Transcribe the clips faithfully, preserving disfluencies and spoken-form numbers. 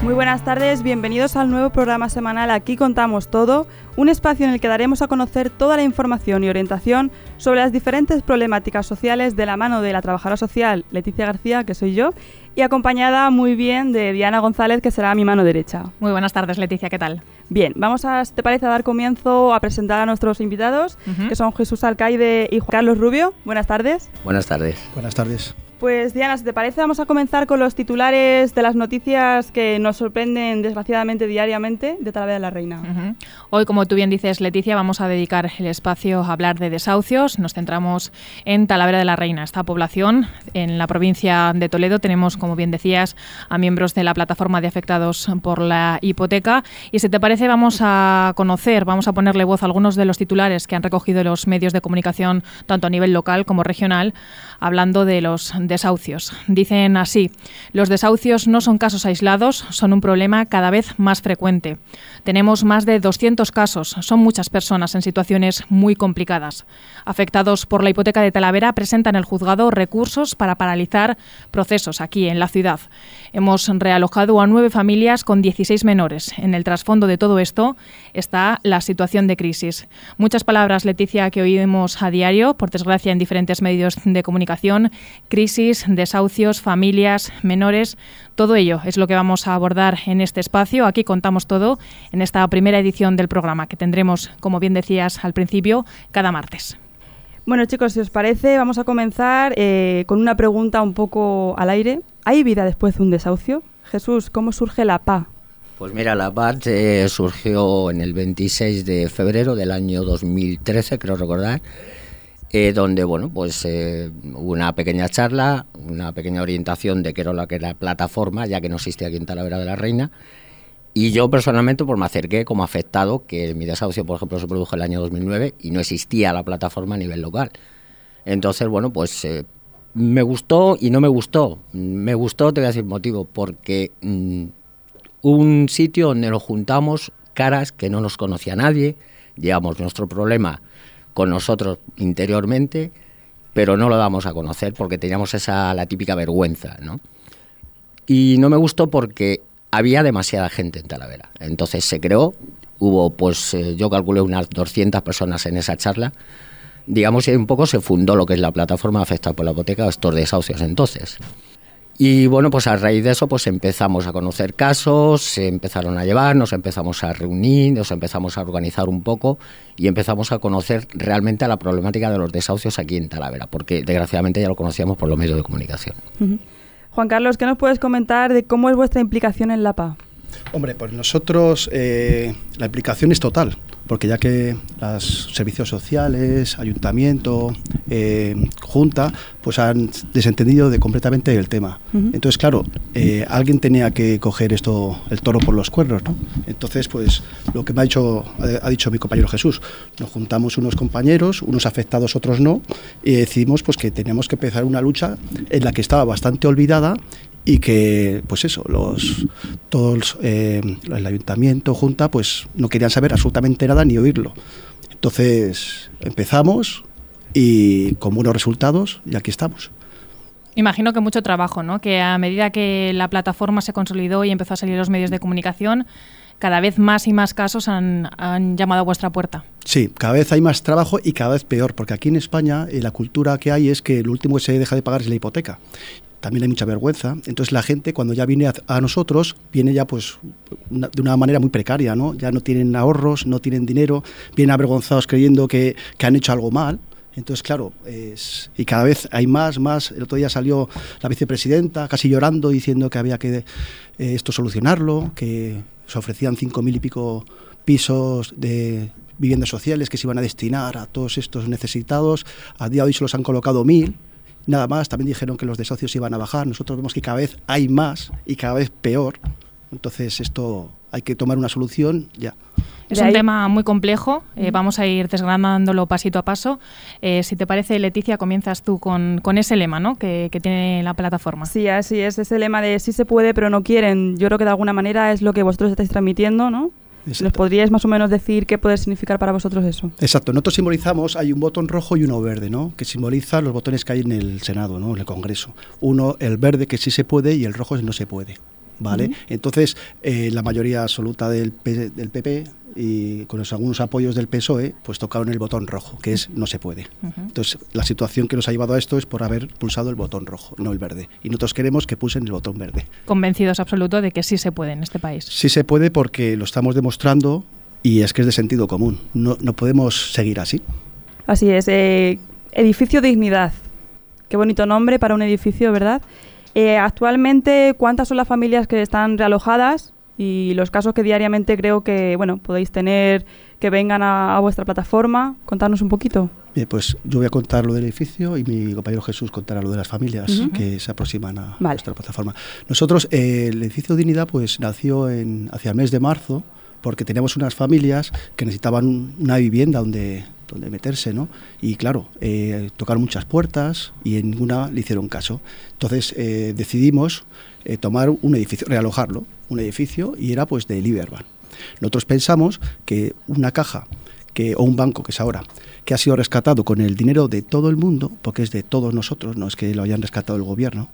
Muy buenas tardes, bienvenidos al nuevo programa semanal Aquí Contamos Todo, un espacio en el que daremos a conocer toda la información y orientación sobre las diferentes problemáticas sociales de la mano de la trabajadora social Leticia García, que soy yo, y acompañada muy bien de Diana González, que será mi mano derecha. Muy buenas tardes, Leticia, ¿qué tal? Bien, vamos a, si te parece, a dar comienzo a presentar a nuestros invitados, uh-huh. que son Jesús Alcaide y Juan Carlos Rubio. Buenas tardes. Buenas tardes. Buenas tardes. Pues Diana, si te parece, vamos a comenzar con los titulares de las noticias que nos sorprenden desgraciadamente diariamente de Talavera de la Reina. Uh-huh. Hoy, como tú bien dices, Leticia, vamos a dedicar el espacio a hablar de desahucios. Nos centramos en Talavera de la Reina, esta población. En la provincia de Toledo tenemos, como bien decías, a miembros de la plataforma de afectados por la hipoteca. Y si te parece, vamos a conocer, vamos a ponerle voz a algunos de los titulares que han recogido los medios de comunicación, tanto a nivel local como regional, hablando de los desahucios. Dicen así: los desahucios no son casos aislados, son un problema cada vez más frecuente. Tenemos más de doscientos casos, son muchas personas en situaciones muy complicadas. Afectados por la hipoteca de Talavera presentan al juzgado recursos para paralizar procesos aquí en la ciudad. Hemos realojado a nueve familias con dieciséis menores. En el trasfondo de todo esto está la situación de crisis. Muchas palabras, Leticia, que oímos a diario, por desgracia, en diferentes medios de comunicación: crisis, desahucios, familias, menores. Todo ello es lo que vamos a abordar en este espacio. Aquí contamos todo en esta primera edición del programa, que tendremos, como bien decías al principio, cada martes. Bueno, chicos, si os parece, vamos a comenzar eh, con una pregunta un poco al aire. ¿Hay vida después de un desahucio? Jesús, ¿cómo surge la P A? Pues mira, la P A eh, surgió en el veintiséis de febrero del año dos mil trece, creo recordar, eh, donde, bueno, pues eh, hubo una pequeña charla, una pequeña orientación de qué era la que era la plataforma, ya que no existía aquí en Talavera de la Reina. Y yo personalmente pues me acerqué como afectado, que mi desahucio, por ejemplo, se produjo en el año dos mil nueve y no existía la plataforma a nivel local. Entonces, bueno, pues eh, me gustó y no me gustó. Me gustó, te voy a decir motivo, porque mmm, un sitio donde nos juntamos caras que no nos conocía nadie, llevamos nuestro problema con nosotros interiormente, pero no lo damos a conocer porque teníamos esa la típica vergüenza, ¿no? Y no me gustó porque había demasiada gente en Talavera. Entonces se creó, hubo, pues eh, yo calculé unas doscientas personas en esa charla, digamos, y un poco se fundó lo que es la plataforma afectada por la hipoteca, estos desahucios entonces. Y bueno, pues a raíz de eso pues empezamos a conocer casos, se empezaron a llevar, nos empezamos a reunir, nos empezamos a organizar un poco y empezamos a conocer realmente la problemática de los desahucios aquí en Talavera, porque desgraciadamente ya lo conocíamos por los medios de comunicación. Uh-huh. Juan Carlos, ¿qué nos puedes comentar de cómo es vuestra implicación en la P A? Hombre, pues nosotros eh, la implicación es total, porque ya que los servicios sociales, ayuntamiento, eh, junta, pues han desentendido de completamente el tema. Uh-huh. Entonces, claro, eh, alguien tenía que coger esto, el toro por los cuernos, ¿no? Entonces, pues lo que me ha dicho, ha dicho mi compañero Jesús, nos juntamos unos compañeros, unos afectados, otros no, y decidimos pues que teníamos que empezar una lucha en la que estaba bastante olvidada. Y que, pues eso, los todos eh, el ayuntamiento, junta, pues no querían saber absolutamente nada ni oírlo. Entonces empezamos y con buenos resultados y aquí estamos. Imagino que mucho trabajo, ¿no? Que a medida que la plataforma se consolidó y empezó a salir los medios de comunicación, cada vez más y más casos han, han llamado a vuestra puerta. Sí, cada vez hay más trabajo y cada vez peor, porque aquí en España eh, la cultura que hay es que lo último que se deja de pagar es la hipoteca. También hay mucha vergüenza. Entonces la gente, cuando ya viene a, a nosotros, viene ya pues una, de una manera muy precaria, ¿no? Ya no tienen ahorros, no tienen dinero, vienen avergonzados creyendo que, que han hecho algo mal. Entonces, claro, es, y cada vez hay más, más. El otro día salió la vicepresidenta casi llorando diciendo que había que eh, esto solucionarlo, que se ofrecían cinco mil y pico pisos de viviendas sociales que se iban a destinar a todos estos necesitados. A día de hoy se los han colocado mil. Nada más, también dijeron que los desahucios iban a bajar. Nosotros vemos que cada vez hay más y cada vez peor. Entonces esto hay que tomar una solución ya. Es un tema muy complejo, eh, vamos a ir desgranándolo pasito a paso. Eh, si te parece, Leticia, comienzas tú con, con ese lema, ¿no? que, que tiene la plataforma. Sí, así es, ese lema de sí se puede pero no quieren. Yo creo que de alguna manera es lo que vosotros estáis transmitiendo, ¿no? Exacto. ¿Nos podríais más o menos decir qué puede significar para vosotros eso? Exacto. Nosotros simbolizamos, hay un botón rojo y uno verde, ¿no? Que simboliza los botones que hay en el Senado, ¿no? En el Congreso. Uno, el verde, que sí se puede, y el rojo no se puede. ¿vale? Uh-huh. Entonces, eh, la mayoría absoluta del, P- del P P y con los, algunos apoyos del P S O E, pues tocaron el botón rojo, que es no se puede. Uh-huh. Entonces, la situación que nos ha llevado a esto es por haber pulsado el botón rojo, no el verde. Y nosotros queremos que pulsen el botón verde. Convencidos absoluto de que sí se puede en este país. Sí se puede porque lo estamos demostrando y es que es de sentido común. No, no podemos seguir así. Así es. Eh, edificio Dignidad. Qué bonito nombre para un edificio, ¿verdad? Eh, actualmente, ¿cuántas son las familias que están realojadas? Y los casos que diariamente creo que, bueno, podéis tener que vengan a, a vuestra plataforma. Contarnos un poquito. Bien, pues yo voy a contar lo del edificio y mi compañero Jesús contará lo de las familias uh-huh. que se aproximan a vale. nuestra plataforma. Nosotros, eh, el edificio Dignidad, pues nació en, hacia el mes de marzo, porque teníamos unas familias que necesitaban una vivienda donde, donde meterse, ¿no? Y claro, eh, tocaron muchas puertas y en ninguna le hicieron caso. Entonces eh, decidimos eh, tomar un edificio, realojarlo, un edificio, y era pues de Liberbank. Nosotros pensamos que una caja que, o un banco, que es ahora, que ha sido rescatado con el dinero de todo el mundo, porque es de todos nosotros, no es que lo hayan rescatado el gobierno,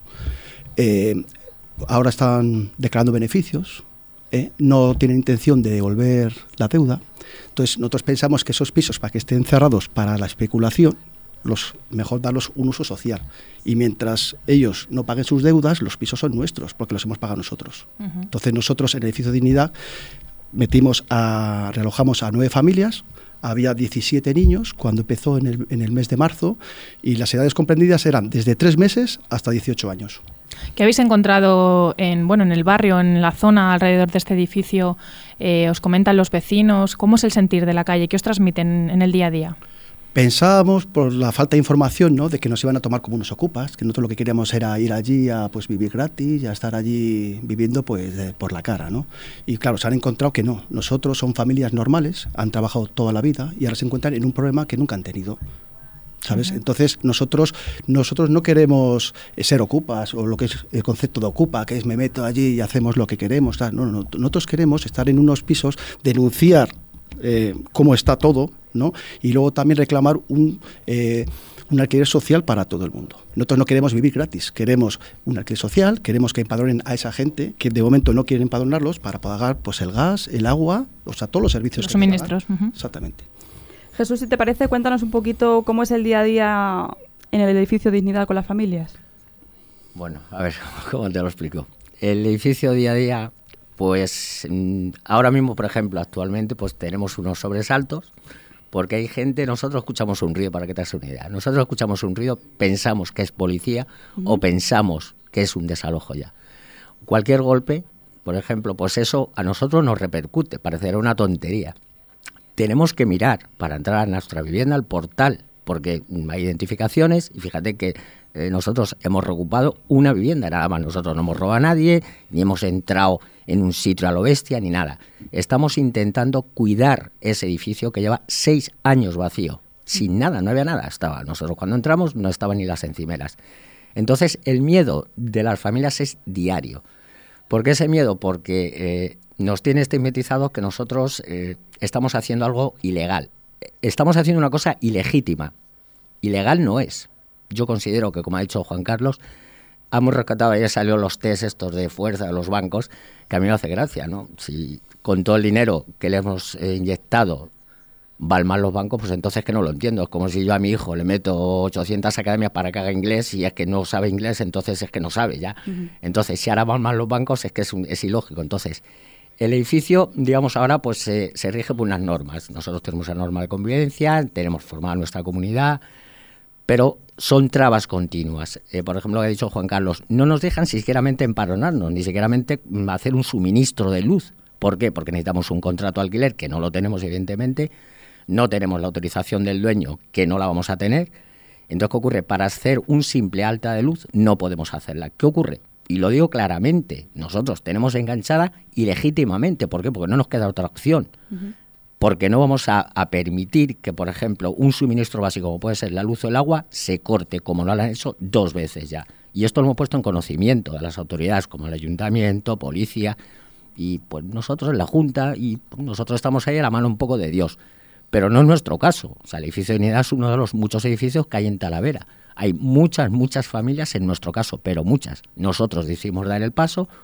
eh, ahora están declarando beneficios, Eh, no tienen intención de devolver la deuda. Entonces nosotros pensamos que esos pisos, para que estén cerrados para la especulación, los mejor darlos un uso social, y mientras ellos no paguen sus deudas, los pisos son nuestros porque los hemos pagado nosotros. Uh-huh. Entonces nosotros en el edificio Dignidad metimos a, realojamos a nueve familias. Había diecisiete niños cuando empezó en el, en el mes de marzo, y las edades comprendidas eran desde tres meses hasta dieciocho años. ¿Qué habéis encontrado en, bueno, en el barrio, en la zona alrededor de este edificio? Eh, ¿Os comentan los vecinos? ¿Cómo es el sentir de la calle? ¿Qué os transmiten en el día a día? Pensábamos, por la falta de información, ¿no?, de que nos iban a tomar como unos ocupas, que nosotros lo que queríamos era ir allí a pues vivir gratis y a estar allí viviendo pues de, por la cara, ¿no? Y claro, se han encontrado que no. Nosotros son familias normales, han trabajado toda la vida y ahora se encuentran en un problema que nunca han tenido, ¿sabes? Uh-huh. Entonces nosotros nosotros no queremos ser ocupas, o lo que es el concepto de ocupa, que es me meto allí y hacemos lo que queremos, tal. No, no, nosotros queremos estar en unos pisos, denunciar eh, cómo está todo, ¿no? Y luego también reclamar un, eh, un alquiler social para todo el mundo. Nosotros no queremos vivir gratis, queremos un alquiler social, queremos que empadronen a esa gente que de momento no quieren empadronarlos para pagar pues el gas, el agua, o sea, todos los servicios. Los suministros. Uh-huh. Exactamente. Jesús, si te parece, cuéntanos un poquito cómo es el día a día en el edificio Dignidad con las familias. Bueno, a ver, ¿cómo te lo explico? El edificio día a día, pues ahora mismo, por ejemplo, actualmente, pues tenemos unos sobresaltos, porque hay gente, nosotros escuchamos un ruido, para que te hagas una idea, nosotros escuchamos un ruido, pensamos que es policía uh-huh. o pensamos que es un desalojo ya. Cualquier golpe, por ejemplo, pues eso a nosotros nos repercute, parecerá una tontería. Tenemos que mirar para entrar a nuestra vivienda al portal, porque hay identificaciones, y fíjate que eh, nosotros hemos reocupado una vivienda, nada más. Nosotros no hemos robado a nadie, ni hemos entrado en un sitio a lo bestia, ni nada. Estamos intentando cuidar ese edificio que lleva seis años vacío, sin nada, no había nada. Estaba, nosotros cuando entramos no estaban ni las encimeras. Entonces el miedo de las familias es diario. ¿Por qué ese miedo? Porque eh, nos tiene estigmatizado que nosotros eh, estamos haciendo algo ilegal. Estamos haciendo una cosa ilegítima. Ilegal no es. Yo considero que, como ha dicho Juan Carlos, hemos rescatado, ya salió los test estos de fuerza de los bancos, que a mí me hace gracia, ¿no? Si con todo el dinero que le hemos eh, inyectado van mal los bancos, pues entonces que no lo entiendo. Es como si yo a mi hijo le meto ochocientas academias para que haga inglés y es que no sabe inglés, entonces es que no sabe ya. Uh-huh. Entonces, si ahora van mal los bancos, es que es, un, es ilógico. Entonces, el edificio, digamos, ahora pues se, se rige por unas normas. Nosotros tenemos una norma de convivencia, tenemos formada nuestra comunidad, pero son trabas continuas. Eh, por ejemplo, lo que ha dicho Juan Carlos, no nos dejan siquiera empadronarnos, ni siquiera hacer un suministro de luz. ¿Por qué? Porque necesitamos un contrato de alquiler, que no lo tenemos, evidentemente, no tenemos la autorización del dueño, que no la vamos a tener. Entonces, ¿qué ocurre? Para hacer un simple alta de luz no podemos hacerla. ¿Qué ocurre? Y lo digo claramente, nosotros tenemos enganchada ilegítimamente. ¿Por qué? Porque no nos queda otra opción. Uh-huh. Porque no vamos a, a permitir que, por ejemplo, un suministro básico, como puede ser la luz o el agua, se corte, como lo han hecho dos veces ya. Y esto lo hemos puesto en conocimiento de las autoridades, como el ayuntamiento, policía, y pues nosotros en la Junta, y pues, nosotros estamos ahí a la mano un poco de Dios. Pero no es nuestro caso. O sea, el edificio de Dignidad es uno de los muchos edificios que hay en Talavera. Hay muchas, muchas familias en nuestro caso, pero muchas. Nosotros decidimos dar el paso,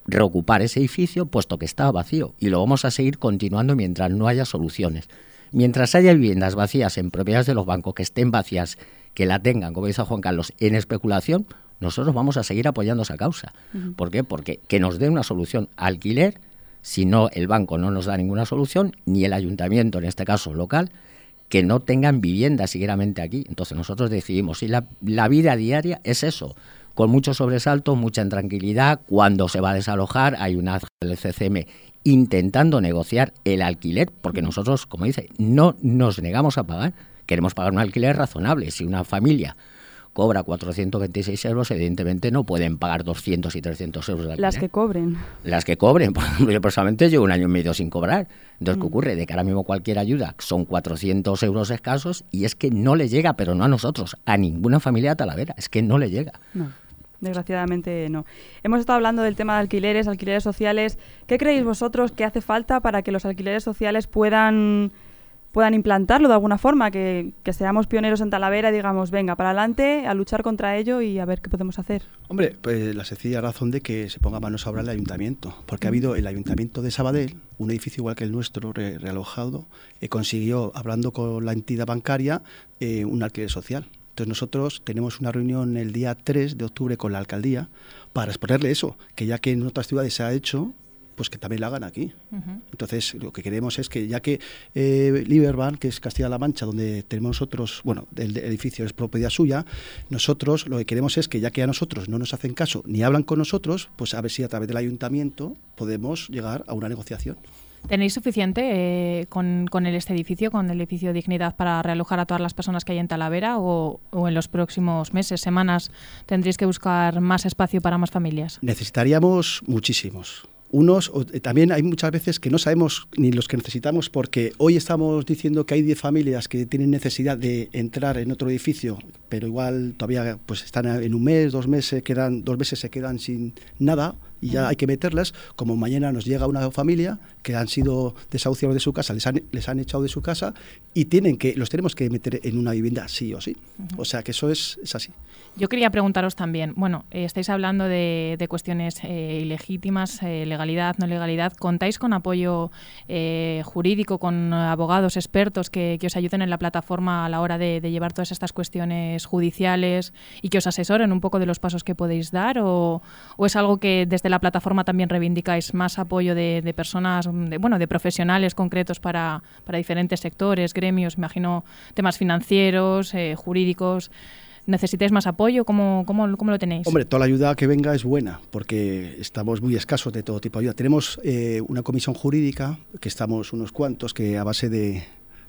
reocupar ese edificio puesto que está vacío y lo vamos a seguir continuando mientras no haya soluciones. Mientras haya viviendas vacías en propiedades de los bancos que estén vacías, que la tengan, como dice Juan Carlos, en especulación, nosotros vamos a seguir apoyando esa causa. Uh-huh. ¿Por qué? Porque que nos dé una solución alquiler, si no el banco no nos da ninguna solución, ni el ayuntamiento, en este caso local, que no tengan vivienda siquiera aquí. Entonces nosotros decidimos, y la, la vida diaria es eso, con mucho sobresalto, mucha intranquilidad. Cuando se va a desalojar hay una del C C M intentando negociar el alquiler, porque nosotros, como dice, no nos negamos a pagar, queremos pagar un alquiler razonable. Si una familia cobra cuatrocientos veintiséis euros, evidentemente no pueden pagar doscientos y trescientos euros de alquiler. Las que cobren. Las que cobren. Por ejemplo, yo personalmente llevo un año y medio sin cobrar. Entonces, ¿qué mm. ocurre? De que ahora mismo cualquier ayuda son cuatrocientos euros escasos y es que no le llega, pero no a nosotros, a ninguna familia de Talavera, es que no le llega. No. Desgraciadamente no. Hemos estado hablando del tema de alquileres, alquileres sociales. ¿Qué creéis vosotros que hace falta para que los alquileres sociales puedan... puedan implantarlo de alguna forma, que, que seamos pioneros en Talavera y digamos, venga, para adelante, a luchar contra ello y a ver qué podemos hacer? Hombre, pues la sencilla razón de que se ponga manos a obra el ayuntamiento, porque ha habido el ayuntamiento de Sabadell, un edificio igual que el nuestro, re, realojado, eh, consiguió, hablando con la entidad bancaria, eh, un alquiler social. Entonces nosotros tenemos una reunión el día tres de octubre con la alcaldía para exponerle eso, que ya que en otras ciudades se ha hecho, pues que también la hagan aquí. Uh-huh. Entonces, lo que queremos es que, ya que eh, Liberbank, que es Castilla-La Mancha, donde tenemos nosotros, bueno, el, el edificio es propiedad suya, nosotros lo que queremos es que, ya que a nosotros no nos hacen caso ni hablan con nosotros, pues a ver si a través del ayuntamiento podemos llegar a una negociación. ¿Tenéis suficiente eh, con, con el, este edificio, con el edificio Dignidad, para realojar a todas las personas que hay en Talavera o, o en los próximos meses, semanas, tendréis que buscar más espacio para más familias? Necesitaríamos muchísimos. Unos, o, también hay muchas veces que no sabemos ni los que necesitamos, porque hoy estamos diciendo que hay diez familias que tienen necesidad de entrar en otro edificio, pero igual todavía pues están en un mes, dos meses, quedan, dos meses se quedan sin nada y ya hay que meterlas. Como mañana nos llega una familia que han sido desahuciados de su casa, les han, les han echado de su casa y tienen que los tenemos que meter en una vivienda sí o sí. Uh-huh. O sea que eso es, es así. Yo quería preguntaros también, bueno, eh, estáis hablando de, de cuestiones eh, ilegítimas, eh, legalidad, no legalidad. ¿Contáis con apoyo eh, jurídico, con abogados expertos que, que os ayuden en la plataforma a la hora de, de llevar todas estas cuestiones judiciales y que os asesoren un poco de los pasos que podéis dar? ¿O, o es algo que desde la plataforma también reivindicáis, más apoyo de, de personas, de, bueno, de profesionales concretos para, para diferentes sectores, gremios, imagino temas financieros, eh, jurídicos? ¿Necesitáis más apoyo? ¿Cómo, cómo, cómo lo tenéis? Hombre, toda la ayuda que venga es buena, porque estamos muy escasos de todo tipo de ayuda. Tenemos eh, una comisión jurídica, que estamos unos cuantos, que a base de,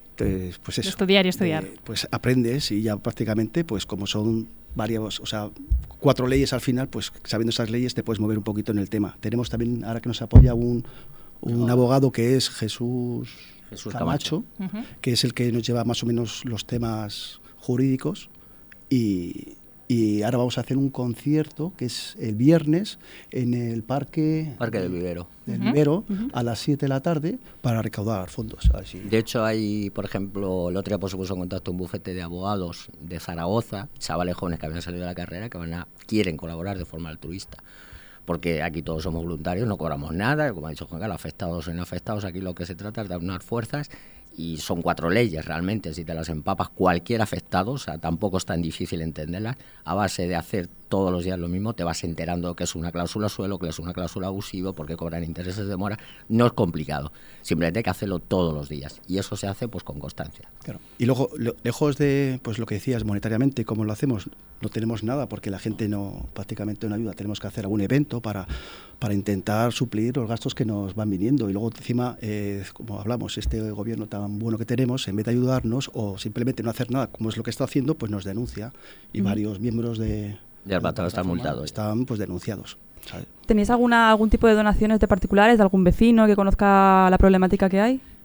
de pues eso, de estudiar y estudiar. De, pues aprendes y ya prácticamente, pues como son varios, o sea, cuatro leyes al final, pues sabiendo esas leyes te puedes mover un poquito en el tema. Tenemos también, ahora que nos apoya un, un oh. abogado que es Jesús, Jesús Camacho, Camacho uh-huh. que es el que nos lleva más o menos los temas jurídicos. Y, y ahora vamos a hacer un concierto que es el viernes en el Parque, parque del Vivero, del uh-huh. Vivero uh-huh. a las siete de la tarde para recaudar fondos. Así. De hecho, hay, por ejemplo, el otro día pues, se puso en contacto un bufete de abogados de Zaragoza, chavales jóvenes que habían salido de la carrera, que van a, quieren colaborar de forma altruista. Porque aquí todos somos voluntarios, no cobramos nada, como ha dicho Juan Carlos, afectados o no afectados, aquí lo que se trata es de unas fuerzas. Y son cuatro leyes realmente, si te las empapas cualquier afectado, o sea, tampoco es tan difícil entenderlas, a base de hacer todos los días lo mismo, te vas enterando que es una cláusula suelo, que es una cláusula abusiva, porque cobran intereses de mora, no es complicado, simplemente hay que hacerlo todos los días, y eso se hace pues con constancia. Claro. Y luego, lo, lejos de, pues lo que decías, monetariamente, ¿cómo lo hacemos? No tenemos nada, porque la gente no, prácticamente no ayuda, tenemos que hacer algún evento para, para intentar suplir los gastos que nos van viniendo, y luego encima, eh, como hablamos, este gobierno tan bueno que tenemos, en vez de ayudarnos, o simplemente no hacer nada, como es lo que está haciendo, pues nos denuncia, y mm. varios miembros de... Ya el patrón está multado. Están pues denunciados, ¿sabes? ¿Tenéis alguna algún tipo de donaciones de particulares, de algún vecino que conozca la problemática que hay?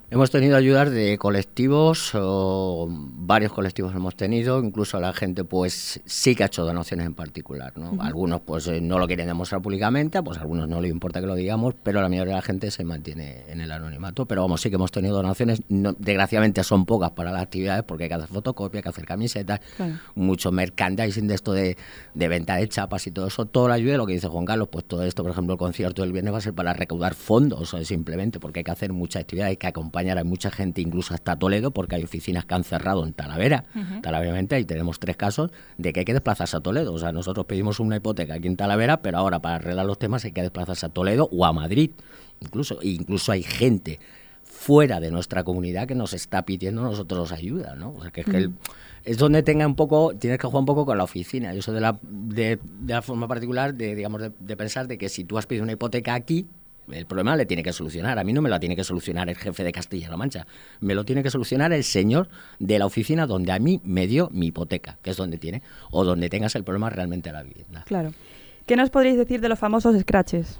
Hemos tenido ayudas de colectivos, o varios colectivos hemos tenido, incluso la gente pues sí que ha hecho donaciones en particular, ¿no? Uh-huh. Algunos pues eh, no lo quieren demostrar públicamente, pues a algunos no les importa que lo digamos, pero la mayoría de la gente se mantiene en el anonimato. Pero vamos, sí que hemos tenido donaciones, no, desgraciadamente son pocas para las actividades porque hay que hacer fotocopia, hay que hacer camisetas, claro. Mucho merchandising de esto de, de venta de chapas y todo eso, toda la ayuda, lo que dice Juan Carlos, pues todo esto, por ejemplo, el concierto del viernes va a ser para recaudar fondos, simplemente porque hay que hacer mucha actividad, hay que acompañar. Hay mucha gente, incluso hasta Toledo, porque hay oficinas que han cerrado en Talavera. Uh-huh. Talavera, ahí tenemos tres casos de que hay que desplazarse a Toledo. O sea, nosotros pedimos una hipoteca aquí en Talavera, pero ahora para arreglar los temas hay que desplazarse a Toledo o a Madrid. Incluso, incluso hay gente fuera de nuestra comunidad que nos está pidiendo a nosotros ayuda, ¿no? O sea, que es, uh-huh. que el, es donde tenga un poco, tienes que jugar un poco con la oficina. Yo soy de la, de, de la forma particular de, digamos, de, de pensar de que si tú has pedido una hipoteca aquí, el problema le tiene que solucionar. A mí no me lo tiene que solucionar el jefe de Castilla-La Mancha. Me lo tiene que solucionar el señor de la oficina donde a mí me dio mi hipoteca, que es donde tiene, o donde tengas el problema realmente la vivienda. Claro. ¿Qué nos podríais decir de los famosos scratches?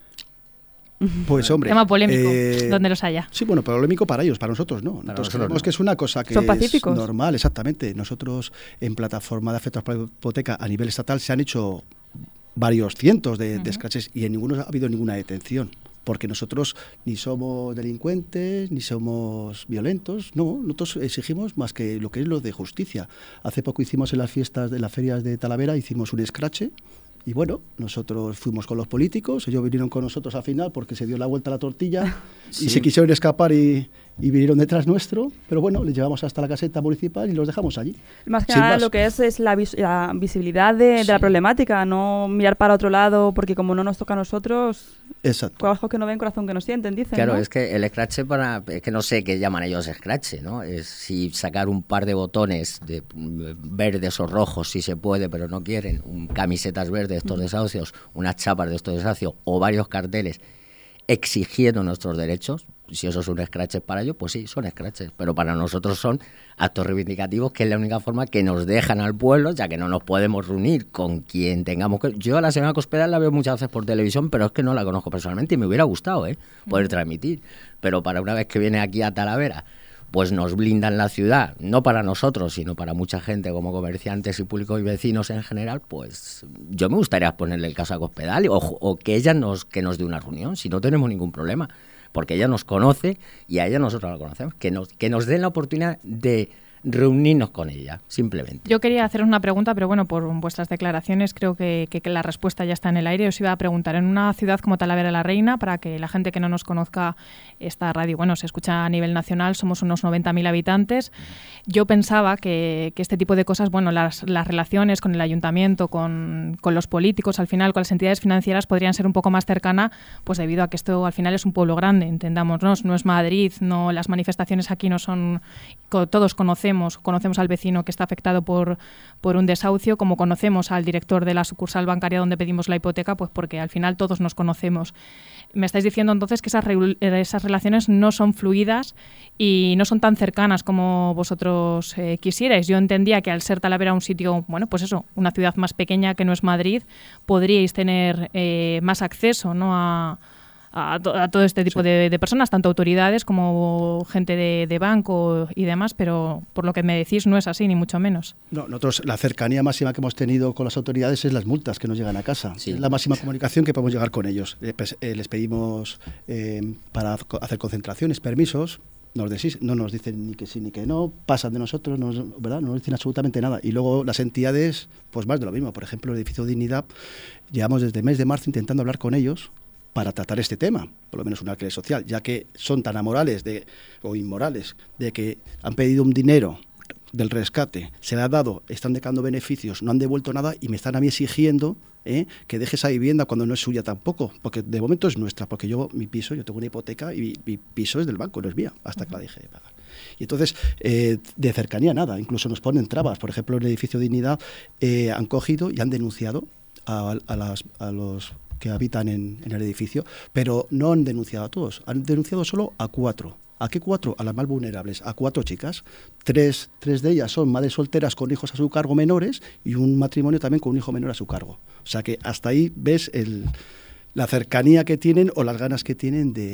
Pues hombre... Tema polémico, eh, donde los haya. Sí, bueno, polémico para ellos, para nosotros no. Para nosotros creemos no. que es una cosa que ¿Son pacíficos? Es normal, exactamente. Nosotros en plataforma de afectos por la hipoteca a nivel estatal se han hecho varios cientos de, uh-huh. de scratches y en ninguno ha habido ninguna detención, porque nosotros ni somos delincuentes, ni somos violentos, no, nosotros exigimos más que lo que es lo de justicia. Hace poco hicimos en las fiestas de las ferias de Talavera, hicimos un scratch y bueno, nosotros fuimos con los políticos, ellos vinieron con nosotros al final porque se dio la vuelta a la tortilla sí. y se quisieron escapar y, y vinieron detrás nuestro, pero bueno, les llevamos hasta la caseta municipal y los dejamos allí. Más que nada más. Lo que es es la, vis- la visibilidad de, sí. de la problemática, no mirar para otro lado, porque como no nos toca a nosotros, exacto. ojos que no ven, corazón que no sienten, dicen. Claro, ¿no? es que el scratch para, es que no sé qué llaman ellos scratch, ¿no? Es si sacar un par de botones de verdes o rojos si se puede, pero no quieren, un, camisetas verdes de estos mm. desahucios, unas chapas de estos desahucios o varios carteles exigiendo nuestros derechos. Si eso es un scratch para ellos, pues sí, son scratches, pero para nosotros son actos reivindicativos, que es la única forma que nos dejan al pueblo, ya que no nos podemos reunir con quien tengamos que... Yo a la señora Cospedal la veo muchas veces por televisión, pero es que no la conozco personalmente y me hubiera gustado ¿eh? poder transmitir, pero para una vez que viene aquí a Talavera, pues nos blindan la ciudad, no para nosotros, sino para mucha gente como comerciantes y públicos y vecinos en general, pues yo me gustaría ponerle el caso a Cospedal o, o que ella nos, que nos dé una reunión, si no tenemos ningún problema, porque ella nos conoce y a ella nosotros la conocemos, que nos, que nos den la oportunidad de reunirnos con ella, simplemente. Yo quería haceros una pregunta, pero bueno, por vuestras declaraciones creo que, que, que la respuesta ya está en el aire. Os iba a preguntar, en una ciudad como Talavera de la Reina, para que la gente que no nos conozca, esta radio, bueno, se escucha a nivel nacional, somos unos noventa mil habitantes. Yo pensaba que, que este tipo de cosas, bueno, las, las relaciones con el ayuntamiento, con, con los políticos, al final, con las entidades financieras, podrían ser un poco más cercanas, pues debido a que esto al final es un pueblo grande, entendámonos, no es Madrid, no, las manifestaciones aquí no son, todos conocemos conocemos al vecino que está afectado por, por un desahucio, como conocemos al director de la sucursal bancaria donde pedimos la hipoteca, pues porque al final todos nos conocemos. Me estáis diciendo entonces que esas, re- esas relaciones no son fluidas y no son tan cercanas como vosotros eh, quisierais. Yo entendía que al ser Talavera un sitio, bueno, pues eso, una ciudad más pequeña que no es Madrid, podríais tener eh, más acceso, ¿no?, a A, to- a todo este tipo sí. de, de personas, tanto autoridades como gente de, de banco y demás, pero por lo que me decís no es así, ni mucho menos. No, nosotros la cercanía máxima que hemos tenido con las autoridades es las multas que nos llegan a casa. Sí. Es la máxima comunicación que podemos llegar con ellos. Eh, pues, eh, les pedimos eh, para hacer concentraciones, permisos, nos decís, no nos dicen ni que sí ni que no, pasan de nosotros, nos, ¿verdad? No nos dicen absolutamente nada. Y luego las entidades, pues más de lo mismo. Por ejemplo, el edificio Dignidad, llevamos desde el mes de marzo intentando hablar con ellos para tratar este tema, por lo menos un alquiler social, ya que son tan amorales de, o inmorales, de que han pedido un dinero del rescate, se le ha dado, están declarando beneficios, no han devuelto nada y me están a mí exigiendo ¿eh? que deje esa vivienda cuando no es suya tampoco, porque de momento es nuestra, porque yo, mi piso, yo tengo una hipoteca y mi, mi piso es del banco, no es mía, hasta que la deje de pagar. Y entonces, eh, de cercanía nada, incluso nos ponen trabas. Por ejemplo, en el edificio Dignidad eh, han cogido y han denunciado a, a, las, a los que habitan en, en el edificio, pero no han denunciado a todos, han denunciado solo a cuatro. ¿A qué cuatro? A las más vulnerables, a cuatro chicas. Tres, tres de ellas son madres solteras con hijos a su cargo menores y un matrimonio también con un hijo menor a su cargo. O sea que hasta ahí ves el, la cercanía que tienen o las ganas que tienen de,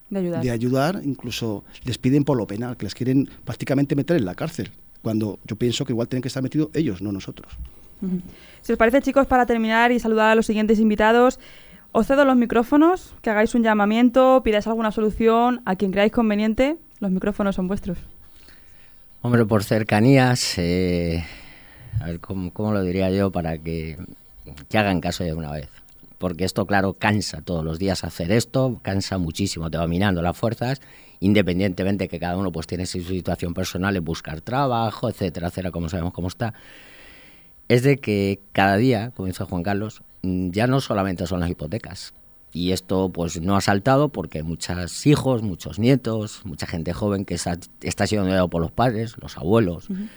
De ayudar. De ayudar, incluso les piden por lo penal, que les quieren prácticamente meter en la cárcel, cuando yo pienso que igual tienen que estar metidos ellos, no nosotros. Uh-huh. Si os parece, chicos, para terminar y saludar a los siguientes invitados, os cedo los micrófonos, que hagáis un llamamiento, pidáis alguna solución a quien creáis conveniente. Los micrófonos son vuestros. Hombre, por cercanías, eh, a ver, ¿cómo, cómo lo diría yo para que, que hagan caso de una vez? Porque esto, claro, cansa todos los días hacer esto, cansa muchísimo, te va minando las fuerzas, independientemente que cada uno pues tiene su situación personal en buscar trabajo, etcétera, etcétera, como sabemos cómo está. Es de que cada día, como dice Juan Carlos, ya no solamente son las hipotecas. Y esto pues no ha saltado porque hay muchos hijos, muchos nietos, mucha gente joven que está, está siendo ayudado por los padres, los abuelos, uh-huh.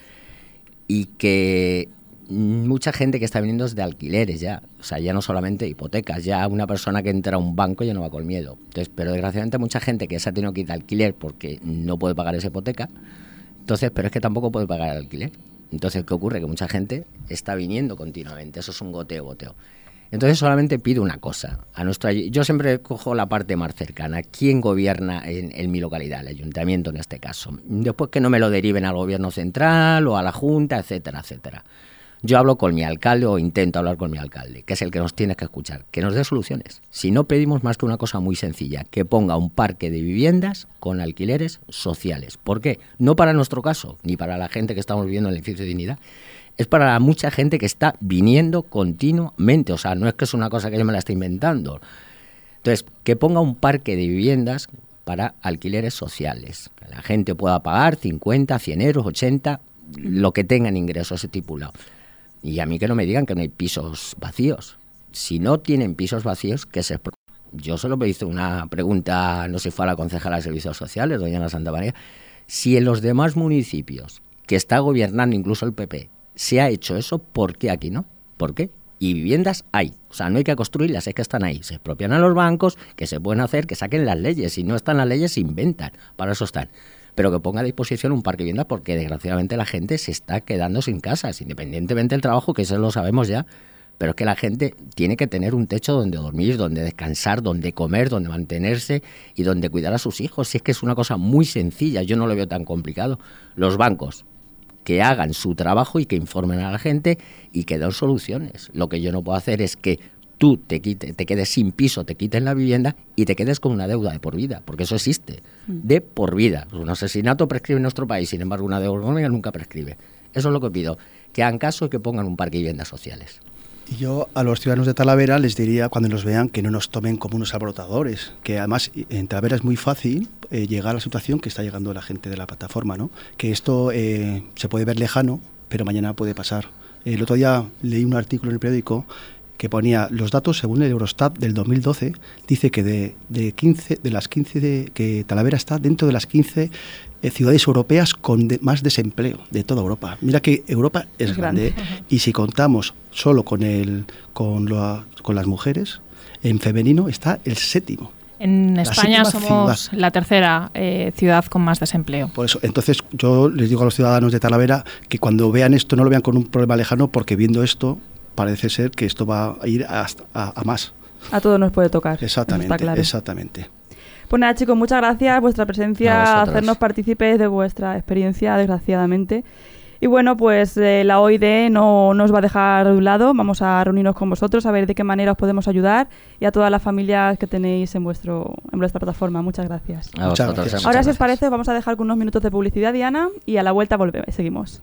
y que mucha gente que está viniendo desde alquileres ya, o sea, ya no solamente hipotecas, ya una persona que entra a un banco ya no va con miedo. Entonces, pero desgraciadamente mucha gente que se ha tenido que ir de alquiler porque no puede pagar esa hipoteca, entonces, pero es que tampoco puede pagar el alquiler. Entonces, ¿qué ocurre? Que mucha gente está viniendo continuamente, eso es un goteo, goteo. Entonces solamente pido una cosa, a nuestra, yo siempre cojo la parte más cercana, ¿quién gobierna en, en mi localidad? El ayuntamiento en este caso. Después que no me lo deriven al gobierno central o a la junta, etcétera, etcétera. Yo hablo con mi alcalde o intento hablar con mi alcalde, que es el que nos tiene que escuchar, que nos dé soluciones. Si no pedimos más que una cosa muy sencilla, que ponga un parque de viviendas con alquileres sociales. ¿Por qué? No para nuestro caso, ni para la gente que estamos viviendo en el edificio de Dignidad. Es para mucha gente que está viniendo continuamente, o sea, no es que es una cosa que yo me la esté inventando. Entonces, que ponga un parque de viviendas para alquileres sociales, que la gente pueda pagar cincuenta, cien euros, ochenta, lo que tengan ingresos estipulado. Y a mí que no me digan que no hay pisos vacíos. Si no tienen pisos vacíos, que se... Yo solo me hice una pregunta, no sé si fue a la concejala de Servicios Sociales, doña Ana Santa María, si en los demás municipios que está gobernando incluso el P P, se ha hecho eso, ¿por qué aquí no? ¿Por qué? Y viviendas hay, o sea, no hay que construirlas, es que están ahí, se expropian a los bancos, que se pueden hacer, que saquen las leyes, si no están las leyes se inventan, para eso están, pero que ponga a disposición un parque de viviendas porque desgraciadamente la gente se está quedando sin casas, independientemente del trabajo, que eso lo sabemos ya, pero es que la gente tiene que tener un techo donde dormir, donde descansar, donde comer, donde mantenerse y donde cuidar a sus hijos, si es que es una cosa muy sencilla, yo no lo veo tan complicado. Los bancos, que hagan su trabajo y que informen a la gente y que den soluciones. Lo que yo no puedo hacer es que tú te, quite, te quedes sin piso, te quiten la vivienda y te quedes con una deuda de por vida, porque eso existe, de por vida. Un asesinato prescribe en nuestro país, sin embargo una deuda económica nunca prescribe. Eso es lo que pido, que hagan caso y que pongan un parque de viviendas sociales. Y yo a los ciudadanos de Talavera les diría, cuando nos vean, que no nos tomen como unos alborotadores, que además en Talavera es muy fácil eh, llegar a la situación que está llegando la gente de la plataforma, ¿no? Que esto eh, se puede ver lejano, pero mañana puede pasar. El otro día leí un artículo en el periódico que ponía los datos según el Eurostat del dos mil doce, dice que de, de, quince, de las quince, de, que Talavera está dentro de las quince eh, ciudades europeas con de, más desempleo de toda Europa. Mira que Europa es, es grande, grande. Y si contamos solo con, el, con, lo, con las mujeres, en femenino está el séptimo. En la España somos ciudad. la tercera eh, ciudad con más desempleo. Por eso, entonces yo les digo a los ciudadanos de Talavera que cuando vean esto no lo vean con un problema lejano, porque viendo esto parece ser que esto va a ir hasta, a, a más. A todos nos puede tocar. Exactamente, está claro. exactamente. Pues nada, chicos, muchas gracias vuestra presencia, hacernos partícipes de vuestra experiencia, desgraciadamente. Y bueno, pues eh, la O I D no nos va a dejar de un lado, vamos a reunirnos con vosotros a ver de qué manera os podemos ayudar y a todas las familias que tenéis en vuestro en vuestra plataforma. Muchas gracias. A muchas gracias. gracias. Ahora, si os parece, vamos a dejar con unos minutos de publicidad, Diana, y a la vuelta volvemos, seguimos.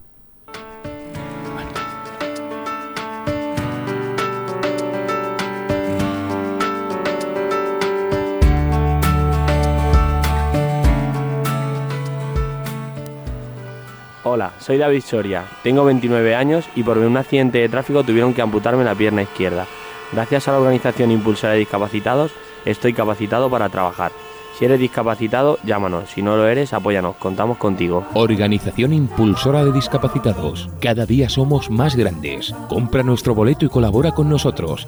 Hola, soy David Soria, tengo veintinueve años y por un accidente de tráfico tuvieron que amputarme la pierna izquierda. Gracias a la organización Impulsora de Discapacitados estoy capacitado para trabajar. Si eres discapacitado, llámanos. Si no lo eres, apóyanos. Contamos contigo. Organización Impulsora de Discapacitados. Cada día somos más grandes. Compra nuestro boleto y colabora con nosotros.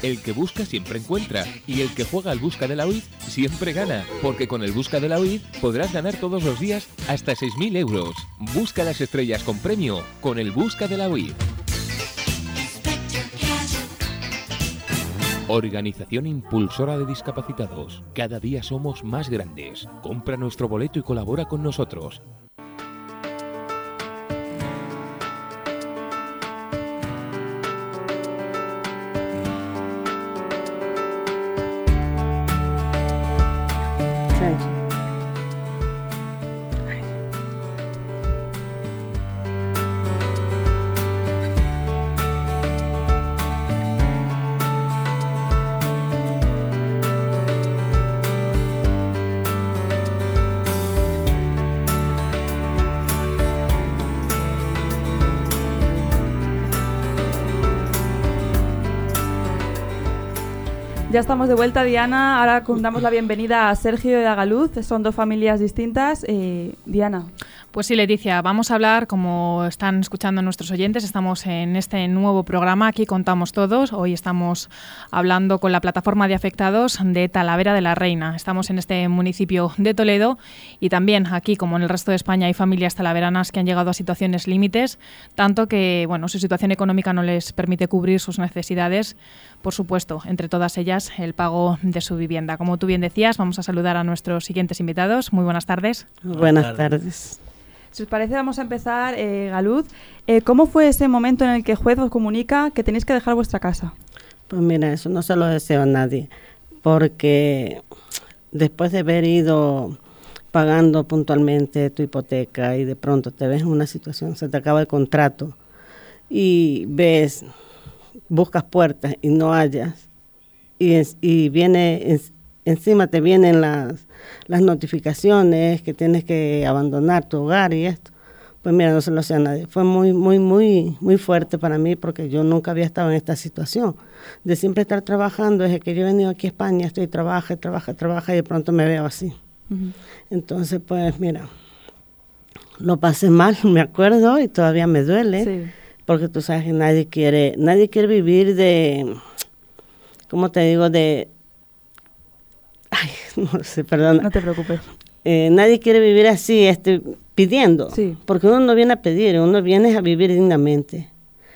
El que busca siempre encuentra y el que juega al Busca de la U I D siempre gana, porque con el Busca de la U I D podrás ganar todos los días hasta seis mil euros. Busca las estrellas con premio con el Busca de la U I D. Organización Impulsora de Discapacitados. Cada día somos más grandes. Compra nuestro boleto y colabora con nosotros. Ya estamos de vuelta, Diana. Ahora damos la bienvenida a Sergio y a Galuz. Son dos familias distintas. Eh, Diana. Pues sí, Leticia, vamos a hablar, como están escuchando nuestros oyentes, estamos en este nuevo programa, Aquí contamos todos. Hoy estamos hablando con la plataforma de afectados de Talavera de la Reina. Estamos en este municipio de Toledo y también aquí, como en el resto de España, hay familias talaveranas que han llegado a situaciones límites, tanto que bueno, su situación económica no les permite cubrir sus necesidades. Por supuesto, entre todas ellas, el pago de su vivienda. Como tú bien decías, vamos a saludar a nuestros siguientes invitados. Muy buenas tardes. Buenas tardes. Si os parece, vamos a empezar. Eh, Galuz, eh, ¿cómo fue ese momento en el que el juez os comunica que tenéis que dejar vuestra casa? Pues mira, eso no se lo deseo a nadie, porque después de haber ido pagando puntualmente tu hipoteca y de pronto te ves en una situación, se te acaba el contrato y ves, buscas puertas y no hallas, y, es, y viene en, encima te vienen las, las notificaciones que tienes que abandonar tu hogar y esto, pues mira, no se lo sé a nadie. Fue muy, muy, muy, muy fuerte para mí porque yo nunca había estado en esta situación, de siempre estar trabajando. Desde que yo he venido aquí a España, estoy trabaja, trabaja, trabaja y de pronto me veo así. Uh-huh. Entonces, pues mira, lo pasé mal, me acuerdo, y todavía me duele, sí. Porque tú sabes que nadie quiere, nadie quiere vivir de, ¿cómo te digo? De, ay, no sé, perdona. No te preocupes. Eh, nadie quiere vivir así, este, pidiendo, sí. Porque uno no viene a pedir, uno viene a vivir dignamente.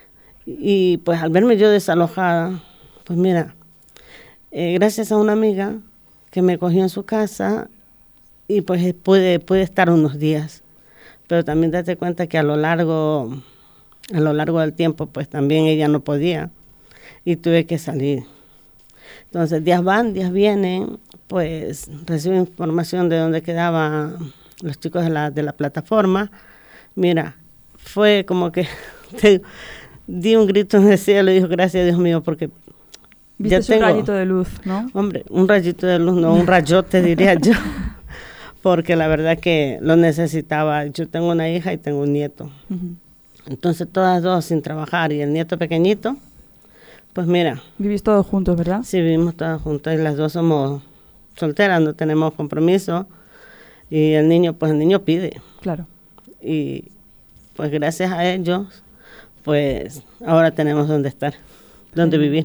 Y pues al verme yo desalojada, pues mira, eh, gracias a una amiga que me cogió en su casa y pues pude, pude estar unos días, pero también date cuenta que a lo largo, a lo largo del tiempo, pues también ella no podía y tuve que salir. Entonces días van, días vienen, pues recibo información de dónde quedaban los chicos de la, de la plataforma. Mira, fue como que te, di un grito en el cielo y dijo, gracias Dios mío, porque viste ya tengo, un rayito de luz, ¿no? Hombre, un rayito de luz, no, un rayote diría yo, porque la verdad que lo necesitaba. Yo tengo una hija y tengo un nieto. Uh-huh. Entonces todas dos sin trabajar y el nieto pequeñito, pues mira. Vivís todos juntos, ¿verdad? Sí, vivimos todas juntas y las dos somos solteras, no tenemos compromiso. Y el niño, pues el niño pide. Claro. Y pues gracias a ellos, pues ahora tenemos donde estar, donde sí. vivir.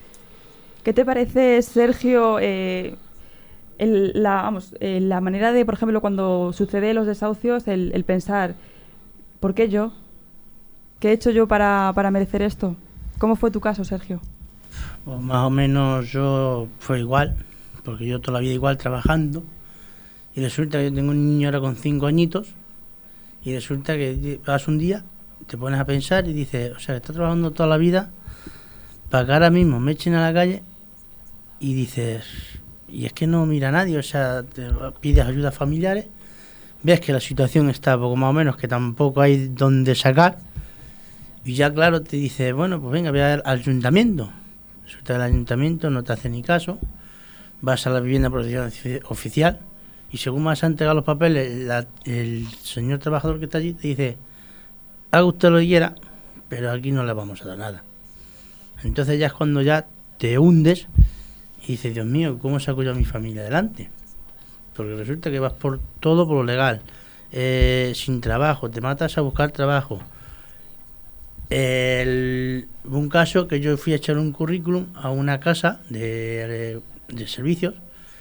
¿Qué te parece, Sergio, eh, el, la, vamos, eh, la manera de, por ejemplo, cuando sucede los desahucios, el, el pensar, ¿por qué yo? ¿Qué he hecho yo para, para merecer esto? ¿Cómo fue tu caso, Sergio? Pues más o menos yo fue igual, porque yo toda la vida igual trabajando, y resulta que yo tengo un niño ahora con cinco añitos, y resulta que vas un día, te pones a pensar y dices, o sea, que estás trabajando toda la vida para que ahora mismo me echen a la calle, y dices, y es que no mira a nadie, o sea, te pides ayudas familiares, ves que la situación está poco más o menos, que tampoco hay donde sacar, y ya claro te dice, bueno, pues venga, voy al ayuntamiento. Resulta que el ayuntamiento no te hace ni caso, vas a la vivienda de protección oficial y según vas a entregar los papeles, la, el señor trabajador que está allí te dice, haga usted lo que quiera, pero aquí no le vamos a dar nada. Entonces ya es cuando ya te hundes y dices, Dios mío, ¿cómo saco yo a mi familia adelante? Porque resulta que vas por todo por lo legal, eh, sin trabajo, te matas a buscar trabajo. El, un caso que yo fui a echar un currículum a una casa de, de servicios,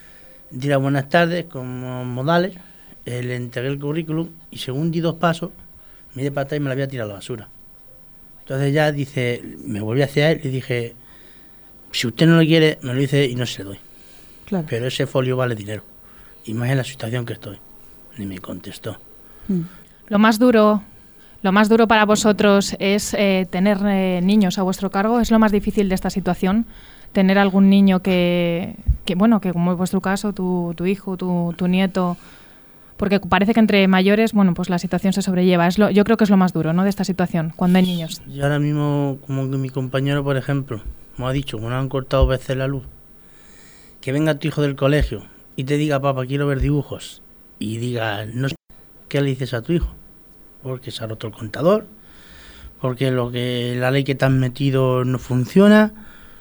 di las buenas tardes como modales, eh, le entregué el currículum y según di dos pasos, miré para atrás y me la había tirado a la basura. Entonces ya dice, me volví hacia él y dije, si usted no lo quiere, me lo dice y no se lo doy. Claro. Pero ese folio vale dinero, y más en la situación que estoy. Ni me contestó. Mm. Lo más duro... Lo más duro para vosotros es eh, tener eh, niños a vuestro cargo. ¿Es lo más difícil de esta situación? Tener algún niño que, que bueno, que como es vuestro caso, tu, tu hijo, tu, tu nieto, porque parece que entre mayores, bueno, pues la situación se sobrelleva. Es lo, yo creo que es lo más duro, ¿no?, de esta situación, cuando hay niños. Y ahora mismo, como que mi compañero, por ejemplo, me ha dicho, como nos han cortado veces la luz, que venga tu hijo del colegio y te diga, papá, quiero ver dibujos, y diga, no sé, ¿qué le dices a tu hijo? Porque se ha roto el contador, porque lo que la ley que te han metido no funciona.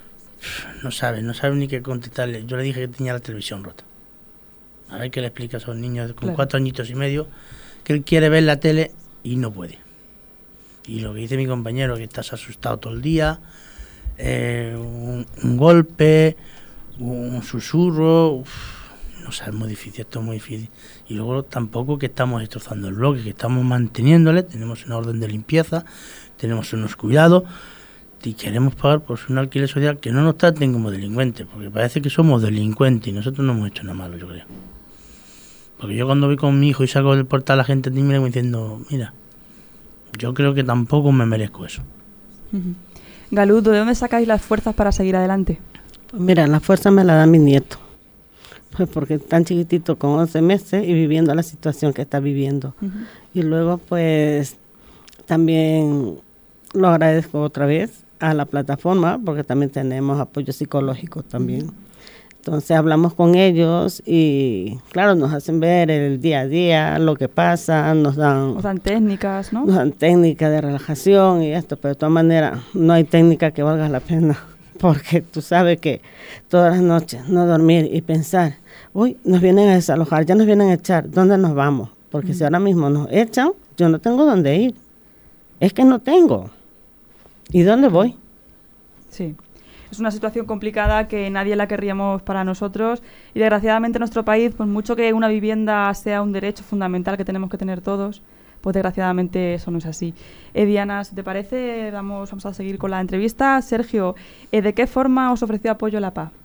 No sabes, no sabes ni qué contestarle. Yo le dije que tenía la televisión rota. A ver qué le explica a esos niños con claro. cuatro añitos y medio que él quiere ver la tele y no puede. Y lo que dice mi compañero, que estás asustado todo el día, eh, un, un golpe, un susurro, uf, no sé, es muy difícil, esto es muy difícil. Y luego tampoco que estamos destrozando el bloque, que estamos manteniéndole, tenemos una orden de limpieza, tenemos unos cuidados y queremos pagar por un alquiler social, que no nos traten como delincuentes, porque parece que somos delincuentes y nosotros no hemos hecho nada malo, yo creo. Porque yo cuando voy con mi hijo y saco del portal a la gente tímida diciendo, mira, yo creo que tampoco me merezco eso. Uh-huh. Galudo, ¿de dónde sacáis las fuerzas para seguir adelante? Pues mira, las fuerzas me las da mi nieto. Pues porque es tan chiquitito, con once meses y viviendo la situación que está viviendo. Uh-huh. Y luego pues también lo agradezco otra vez a la plataforma, porque también tenemos apoyo psicológico también. Uh-huh. Entonces hablamos con ellos y claro, nos hacen ver el día a día, lo que pasa, nos dan... Nos dan técnicas, ¿no? Nos dan técnicas de relajación y esto, pero de todas maneras no hay técnica que valga la pena. Porque tú sabes que todas las noches no dormir y pensar, uy, nos vienen a desalojar, ya nos vienen a echar, ¿dónde nos vamos? Porque mm. si ahora mismo nos echan, yo no tengo dónde ir. Es que no tengo. ¿Y dónde voy? Sí, es una situación complicada que nadie la querríamos para nosotros y desgraciadamente en nuestro país, por mucho que una vivienda sea un derecho fundamental que tenemos que tener todos, pues desgraciadamente eso no es así. Eh, Diana, si te parece, vamos, vamos a seguir con la entrevista. Sergio, eh, ¿de qué forma os ofreció apoyo la P A?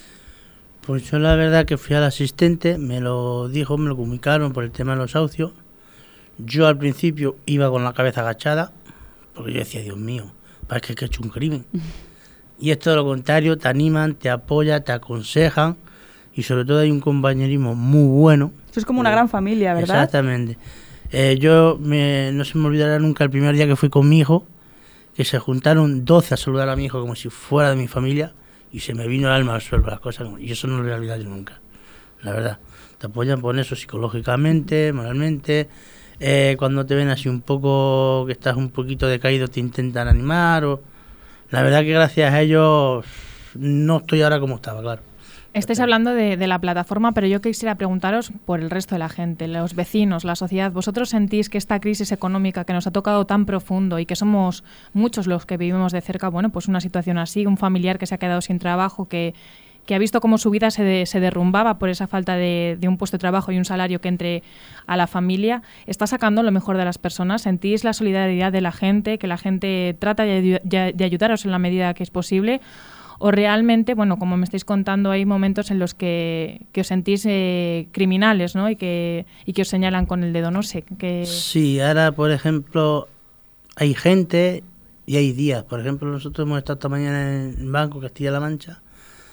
Pues yo la verdad que fui al asistente, me lo dijo, me lo comunicaron por el tema de los desahucios. Yo al principio iba con la cabeza agachada, porque yo decía, Dios mío, parece que he hecho un crimen. Y es todo lo contrario, te animan, te apoyan, te aconsejan y sobre todo hay un compañerismo muy bueno. Eso es como una gran familia, ¿verdad? Exactamente. Eh, yo me, no se me olvidará nunca el primer día que fui con mi hijo, que se juntaron doce a saludar a mi hijo como si fuera de mi familia y se me vino el alma al suelo, las cosas, y eso no lo voy a olvidar yo nunca, la verdad. Te apoyan por eso psicológicamente, moralmente, eh, cuando te ven así un poco, que estás un poquito decaído, te intentan animar, o la verdad que gracias a ellos no estoy ahora como estaba, claro. Estáis hablando de, de la plataforma, pero yo quisiera preguntaros por el resto de la gente, los vecinos, la sociedad. ¿Vosotros sentís que esta crisis económica que nos ha tocado tan profundo y que somos muchos los que vivimos de cerca, bueno, pues una situación así, un familiar que se ha quedado sin trabajo, que, que ha visto cómo su vida se, de, se derrumbaba por esa falta de, de un puesto de trabajo y un salario que entre a la familia, está sacando lo mejor de las personas? ¿Sentís la solidaridad de la gente, que la gente trata de, de, de ayudaros en la medida que es posible? ¿O realmente, bueno, como me estáis contando, hay momentos en los que, que os sentís eh, criminales, ¿no? Y que, y que os señalan con el dedo, no sé. Que... Sí, ahora, por ejemplo, hay gente y hay días. Por ejemplo, nosotros hemos estado esta mañana en el Banco Castilla-La Mancha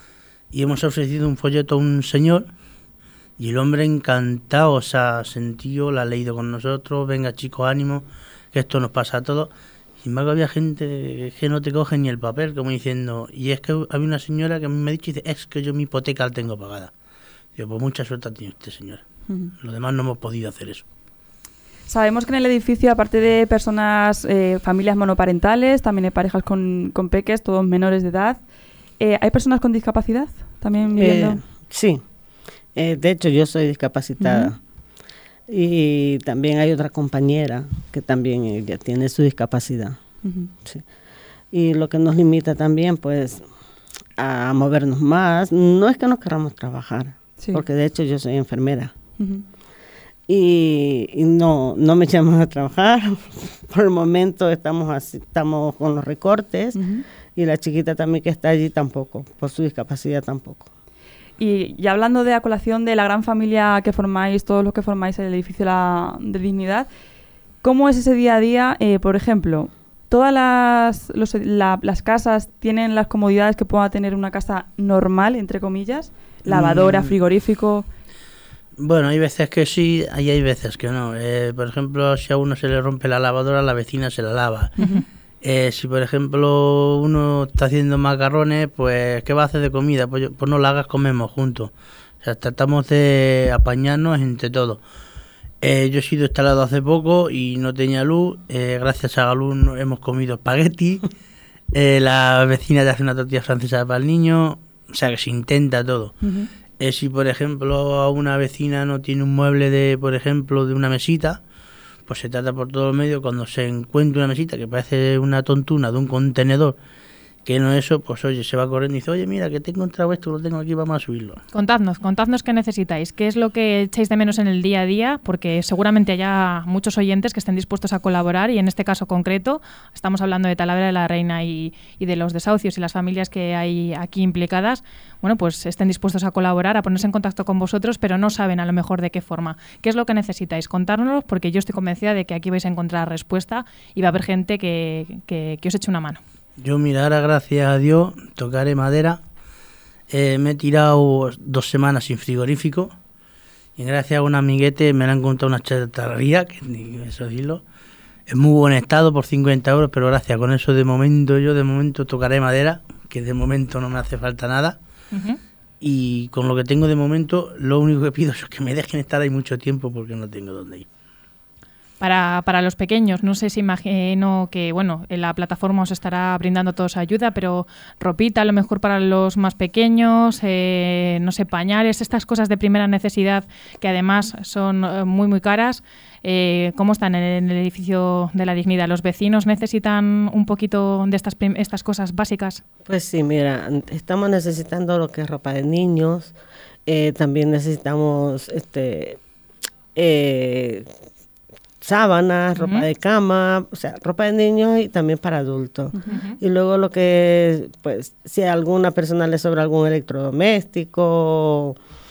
y hemos ofrecido un folleto a un señor y el hombre encantado, o sea, sentido, la ha leído con nosotros, venga chicos, ánimo, que esto nos pasa a todos. Sin embargo, había gente que no te coge ni el papel, como diciendo, y es que había una señora que a mí me ha dicho, dice, es que yo mi hipoteca la tengo pagada. Digo, pues mucha suerte tiene usted, señora. Uh-huh. Los demás no hemos podido hacer eso. Sabemos que en el edificio, aparte de personas, eh, familias monoparentales, también hay parejas con, con peques, todos menores de edad. Eh, ¿Hay personas con discapacidad también viviendo? Eh, sí, eh, de hecho yo soy discapacitada. Uh-huh. Y también hay otra compañera que también ella tiene su discapacidad. Uh-huh. Sí. Y lo que nos limita también, pues, a movernos más. No es que no queramos trabajar, sí. porque de hecho yo soy enfermera. Uh-huh. Y, y no, no me llaman a trabajar. Por el momento estamos así, estamos con los recortes. Uh-huh. Y la chiquita también que está allí tampoco, por su discapacidad tampoco. Y, y hablando de a colación de la gran familia que formáis, todos los que formáis el edificio la, de Dignidad, ¿cómo es ese día a día? Eh, por ejemplo, ¿todas las, los, la, las casas tienen las comodidades que pueda tener una casa normal, entre comillas? Lavadora, mm. frigorífico... Bueno, hay veces que sí, y hay veces que no. Eh, por ejemplo, si a uno se le rompe la lavadora, la vecina se la lava. Uh-huh. Eh, si, por ejemplo, uno está haciendo macarrones, pues, ¿qué va a hacer de comida? Pues, yo, pues no la hagas, comemos juntos. O sea, tratamos de apañarnos entre todos. Eh, yo he sido instalado hace poco y no tenía luz. Eh, gracias a la luz hemos comido espagueti. eh, la vecina te hace una tortilla francesa para el niño. O sea, que se intenta todo. Uh-huh. Eh, si, por ejemplo, a una vecina no tiene un mueble de, por ejemplo, de una mesita, pues se trata por todo el medio, cuando se encuentra una mesita que parece una tontuna de un contenedor, que no es eso, pues oye, se va corriendo y dice, oye, mira, que te he encontrado esto, lo tengo aquí, vamos a subirlo. Contadnos, contadnos qué necesitáis, qué es lo que echáis de menos en el día a día, porque seguramente haya muchos oyentes que estén dispuestos a colaborar y en este caso concreto, estamos hablando de Talavera de la Reina y, y de los desahucios y las familias que hay aquí implicadas, bueno, pues estén dispuestos a colaborar, a ponerse en contacto con vosotros, pero no saben a lo mejor de qué forma. ¿Qué es lo que necesitáis? Contárnoslo, porque yo estoy convencida de que aquí vais a encontrar respuesta y va a haber gente que, que, que os eche una mano. Yo, mira, ahora gracias a Dios, tocaré madera, eh, me he tirado dos semanas sin frigorífico y gracias a un amiguete me la han encontrado una chatarrería, que ni eso decirlo, es muy buen estado por cincuenta euros, pero gracias, con eso de momento yo de momento tocaré madera, que de momento no me hace falta nada. Uh-huh. Y con lo que tengo de momento, lo único que pido es que me dejen estar ahí mucho tiempo porque no tengo dónde ir. Para, para los pequeños, no sé si imagino que, bueno, en la plataforma os estará brindando toda esa ayuda, pero ropita a lo mejor para los más pequeños, eh, no sé, pañales, estas cosas de primera necesidad que además son eh, muy, muy caras. Eh, ¿Cómo están en el edificio de la Dignidad? ¿Los vecinos necesitan un poquito de estas, estas cosas básicas? Pues sí, mira, estamos necesitando lo que es ropa de niños, eh, también necesitamos este... Eh, sábanas, ropa uh-huh. de cama, o sea, ropa de niños y también para adultos. Uh-huh. Y luego lo que, pues, si a alguna persona le sobra algún electrodoméstico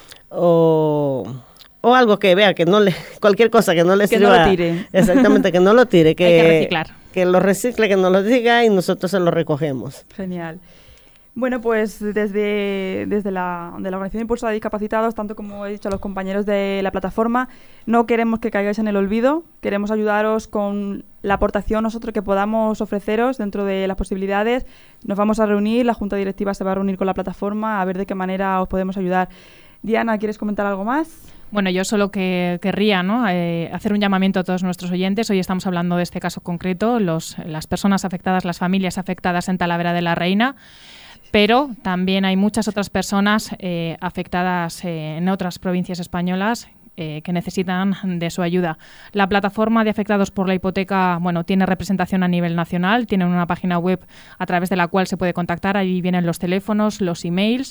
o, o algo que vea que no le, cualquier cosa que no le que sirva. Que no lo tire. Exactamente, que no lo tire. Que, Hay que reciclar. Que lo recicle, que nos lo diga y nosotros se lo recogemos. Genial. Bueno, pues desde, desde la, de la Organización Impulsora de Discapacitados, tanto como he dicho a los compañeros de la plataforma, no queremos que caigáis en el olvido, queremos ayudaros con la aportación nosotros que podamos ofreceros dentro de las posibilidades. Nos vamos a reunir, la Junta Directiva se va a reunir con la plataforma a ver de qué manera os podemos ayudar. Diana, ¿quieres comentar algo más? Bueno, yo solo que querría ¿no? eh, hacer un llamamiento a todos nuestros oyentes. Hoy estamos hablando de este caso concreto, los, las personas afectadas, las familias afectadas en Talavera de la Reina. Pero también hay muchas otras personas eh, afectadas eh, en otras provincias españolas eh, que necesitan de su ayuda. La plataforma de afectados por la hipoteca, bueno, tiene representación a nivel nacional, tienen una página web a través de la cual se puede contactar, ahí vienen los teléfonos, los emails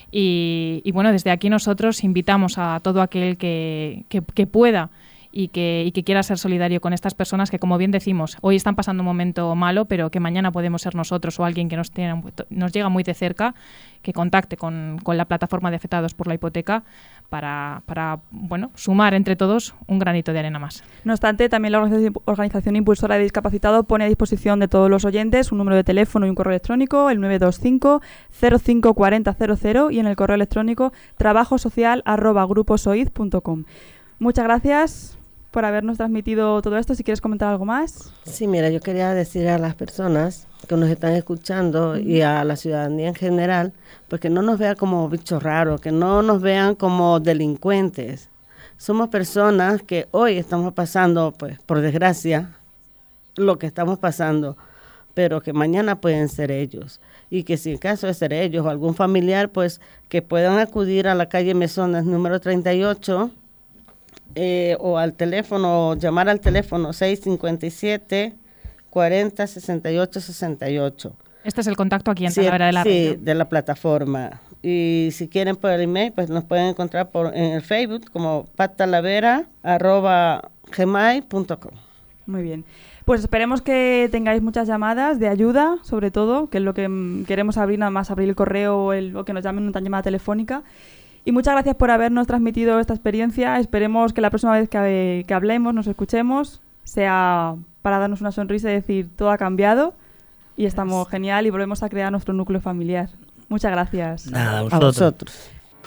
y, y bueno, desde aquí nosotros invitamos a todo aquel que, que, que pueda y que, y que quiera ser solidario con estas personas que, como bien decimos, hoy están pasando un momento malo, pero que mañana podemos ser nosotros o alguien que nos, tiene, nos llega muy de cerca, que contacte con, con la plataforma de afectados por la hipoteca para, para bueno, sumar entre todos un granito de arena más. No obstante, también la Organización, Organización Impulsora de Discapacitados pone a disposición de todos los oyentes un número de teléfono y un correo electrónico, el nueve dos cinco cero cinco cuatro cero cero cero y en el correo electrónico trabajosocial arroba gruposoid punto com. Muchas gracias por habernos transmitido todo esto. Si quieres comentar algo más. Sí, mira, yo quería decir a las personas que nos están escuchando uh-huh. y a la ciudadanía en general, pues que no nos vean como bichos raros, que no nos vean como delincuentes. Somos personas que hoy estamos pasando, pues, por desgracia, lo que estamos pasando, pero que mañana pueden ser ellos. Y que si en caso de ser ellos o algún familiar, pues, que puedan acudir a la calle Mesones número treinta y ocho, Eh, o al teléfono, llamar al teléfono seis cinco siete, cuarenta, sesenta y ocho, sesenta y ocho. Este es el contacto aquí en Sí, Talavera de la sí, Reina. de la plataforma. Y si quieren por el email, pues nos pueden encontrar por, en el Facebook como patalavera arroba gmail punto com. Muy bien. Pues esperemos que tengáis muchas llamadas de ayuda, sobre todo, que es lo que mm, queremos abrir, nada más abrir el correo o, el, o que nos llamen una llamada telefónica. Y muchas gracias por habernos transmitido esta experiencia. Esperemos que la próxima vez que, que hablemos, nos escuchemos, sea para darnos una sonrisa y decir todo ha cambiado y estamos genial y volvemos a crear nuestro núcleo familiar. Muchas gracias. Nada, a A vosotros. vosotros.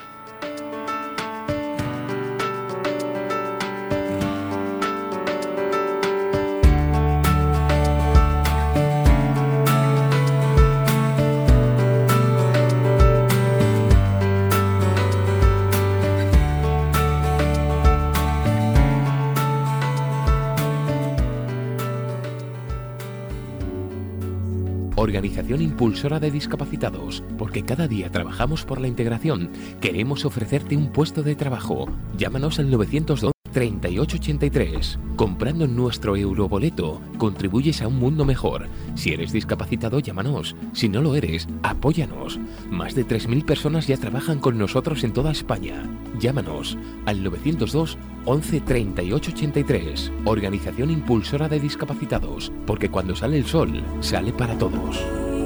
Organización Impulsora de Discapacitados, porque cada día trabajamos por la integración. Queremos ofrecerte un puesto de trabajo. Llámanos al novecientos dos, treinta y ocho ochenta y tres. Comprando nuestro euroboleto, contribuyes a un mundo mejor. Si eres discapacitado, llámanos. Si no lo eres, apóyanos. Más de tres mil personas ya trabajan con nosotros en toda España. Llámanos al novecientos dos, once, treinta y ocho ochenta y tres. Organización Impulsora de Discapacitados, porque cuando sale el sol, sale para todos.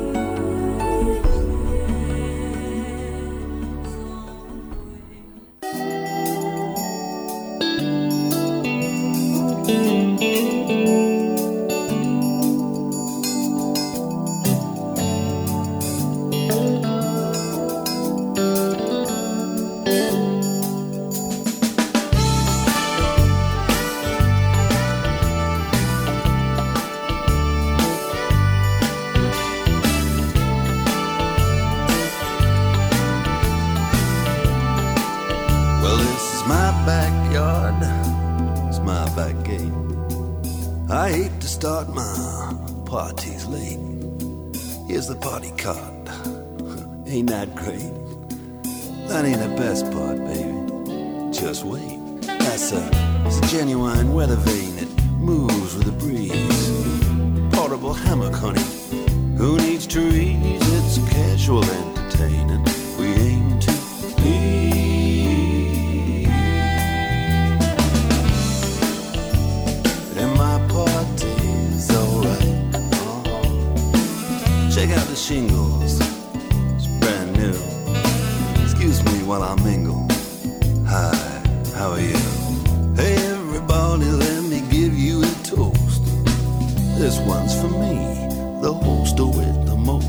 Well, this is my backyard, it's my back gate. I hate to start my parties late. Here's the party card, ain't that great? That ain't the best part, baby, just wait. That's a, it's a genuine weather vane that moves with the breeze. Portable hammock, honey, who needs trees? It's casual entertaining, we aim to be. Check out the shingles, it's brand new. Excuse me while I mingle. Hi, how are you? Hey everybody, let me give you a toast. This one's for me, the host with the most.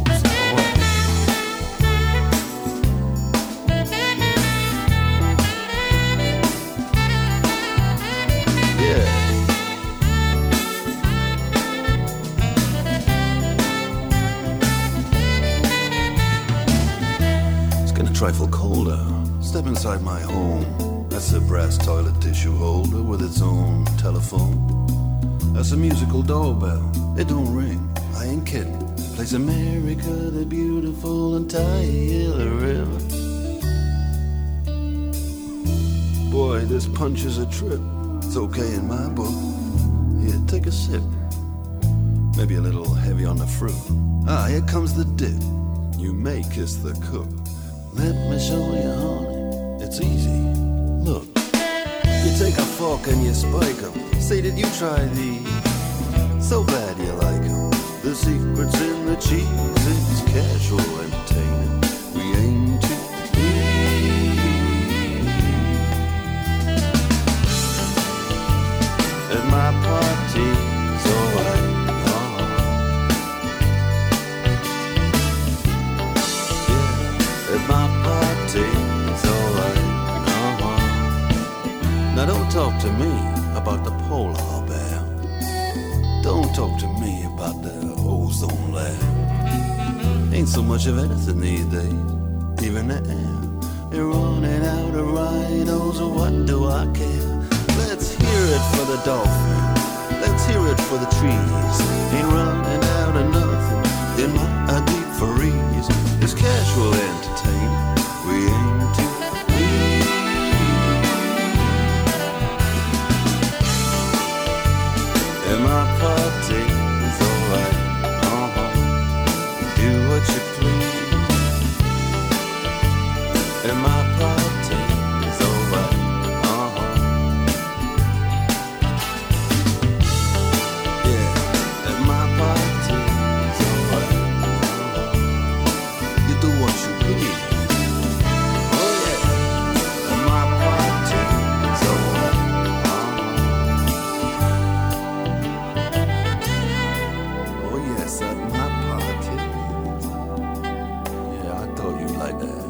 Trifle colder, step inside my home. That's a brass toilet tissue holder with its own telephone. That's a musical doorbell, it don't ring, I ain't kidding. Plays America the Beautiful and Tyler River. Boy, this punch is a trip, it's okay in my book. Here, take a sip, maybe a little heavy on the fruit. Ah, here comes the dip, you may kiss the cook. Let me show you, honey, it's easy. Look, you take a fork and you spike them. Say, did you try these? So bad you like them. The secret's in the cheese. It's casual entertaining. We aim to be. At my party's alright. My party's alright, uh-huh. Now don't talk to me about the polar bear. Don't talk to me about the ozone layer. Ain't so much of anything these days, even the air. They're running out of rhinos, so what do I care? Let's hear it for the dolphin, let's hear it for the trees. Ain't running out of nothing in my deep freeze. It's casual entertainment, we aim to be. And my party's alright. dance at my parties. Yeah, I thought you'd like that.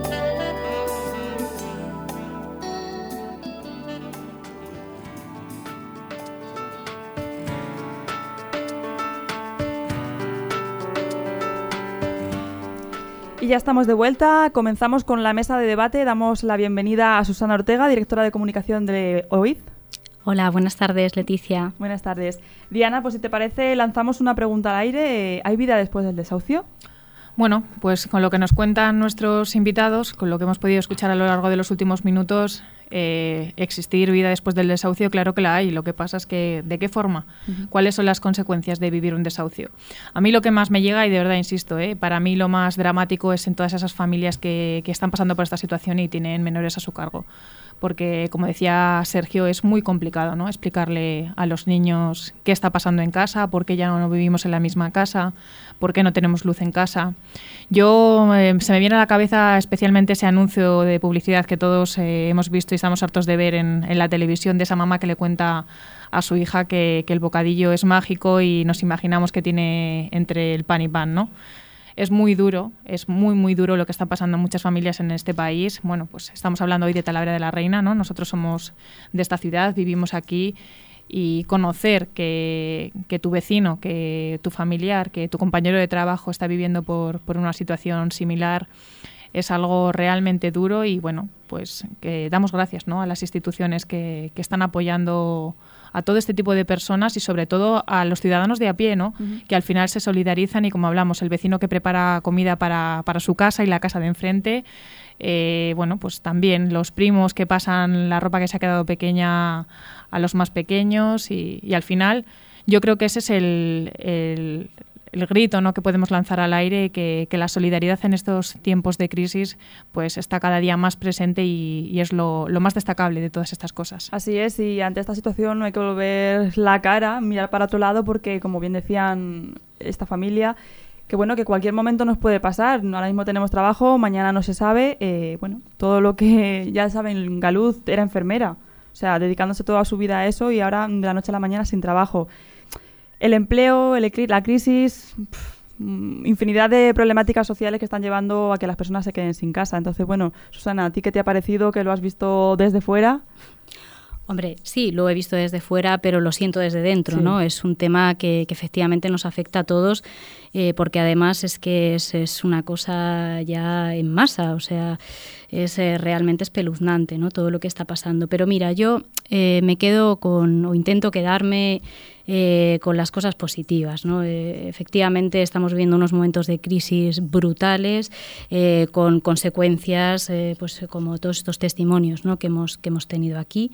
Y ya estamos de vuelta, comenzamos con la mesa de debate, damos la bienvenida a Susana Ortega, directora de comunicación de O I D. Hola, buenas tardes, Leticia. Buenas tardes. Diana, pues si te parece, lanzamos una pregunta al aire. ¿Hay vida después del desahucio? Bueno, pues con lo que nos cuentan nuestros invitados, con lo que hemos podido escuchar a lo largo de los últimos minutos, eh, existir vida después del desahucio, claro que la hay. Lo que pasa es que, ¿de qué forma? Uh-huh. ¿Cuáles son las consecuencias de vivir un desahucio? A mí lo que más me llega, y de verdad insisto, eh, para mí lo más dramático es en todas esas familias que, que están pasando por esta situación y tienen menores a su cargo. Porque, como decía Sergio, es muy complicado, ¿no?, explicarle a los niños qué está pasando en casa, por qué ya no vivimos en la misma casa, por qué no tenemos luz en casa. Yo, eh, se me viene a la cabeza especialmente ese anuncio de publicidad que todos eh, hemos visto y estamos hartos de ver en, en la televisión, de esa mamá que le cuenta a su hija que, que el bocadillo es mágico y nos imaginamos que tiene entre el pan y pan, ¿no? Es muy duro, es muy, muy duro lo que está pasando en muchas familias en este país. Bueno, pues estamos hablando hoy de Talavera de la Reina, ¿no? Nosotros somos de esta ciudad, vivimos aquí, y conocer que, que tu vecino, que tu familiar, que tu compañero de trabajo está viviendo por, por una situación similar es algo realmente duro y, bueno, pues que damos gracias, ¿no?, a las instituciones que, que están apoyando a todo este tipo de personas y sobre todo a los ciudadanos de a pie, ¿no? Uh-huh. Que al final se solidarizan y, como hablamos, el vecino que prepara comida para, para su casa y la casa de enfrente, eh, bueno, pues también los primos que pasan la ropa que se ha quedado pequeña a los más pequeños y, y al final yo creo que ese es el, el, el grito, ¿no?, que podemos lanzar al aire, que, que la solidaridad en estos tiempos de crisis pues está cada día más presente y, y es lo, lo más destacable de todas estas cosas. Así es, y ante esta situación no hay que volver la cara, mirar para otro lado, porque, como bien decían esta familia, que bueno, que cualquier momento nos puede pasar. Ahora mismo tenemos trabajo, mañana no se sabe. Eh, bueno, todo lo que ya saben, Galuz era enfermera, o sea, dedicándose toda su vida a eso y ahora de la noche a la mañana sin trabajo. El empleo, el, la crisis, pff, infinidad de problemáticas sociales que están llevando a que las personas se queden sin casa. Entonces, bueno, Susana, ¿a ti qué te ha parecido, que lo has visto desde fuera? Hombre, sí, lo he visto desde fuera, pero lo siento desde dentro, sí. ¿no? Es un tema que, que efectivamente nos afecta a todos, eh, porque además es que es, es una cosa ya en masa, o sea, es eh, realmente espeluznante, ¿no?, todo lo que está pasando. Pero mira, yo eh, me quedo con, o intento quedarme eh, con las cosas positivas, ¿no? Eh, efectivamente estamos viviendo unos momentos de crisis brutales, eh, con consecuencias, eh, pues como todos estos testimonios, ¿no?, que hemos, que hemos tenido aquí.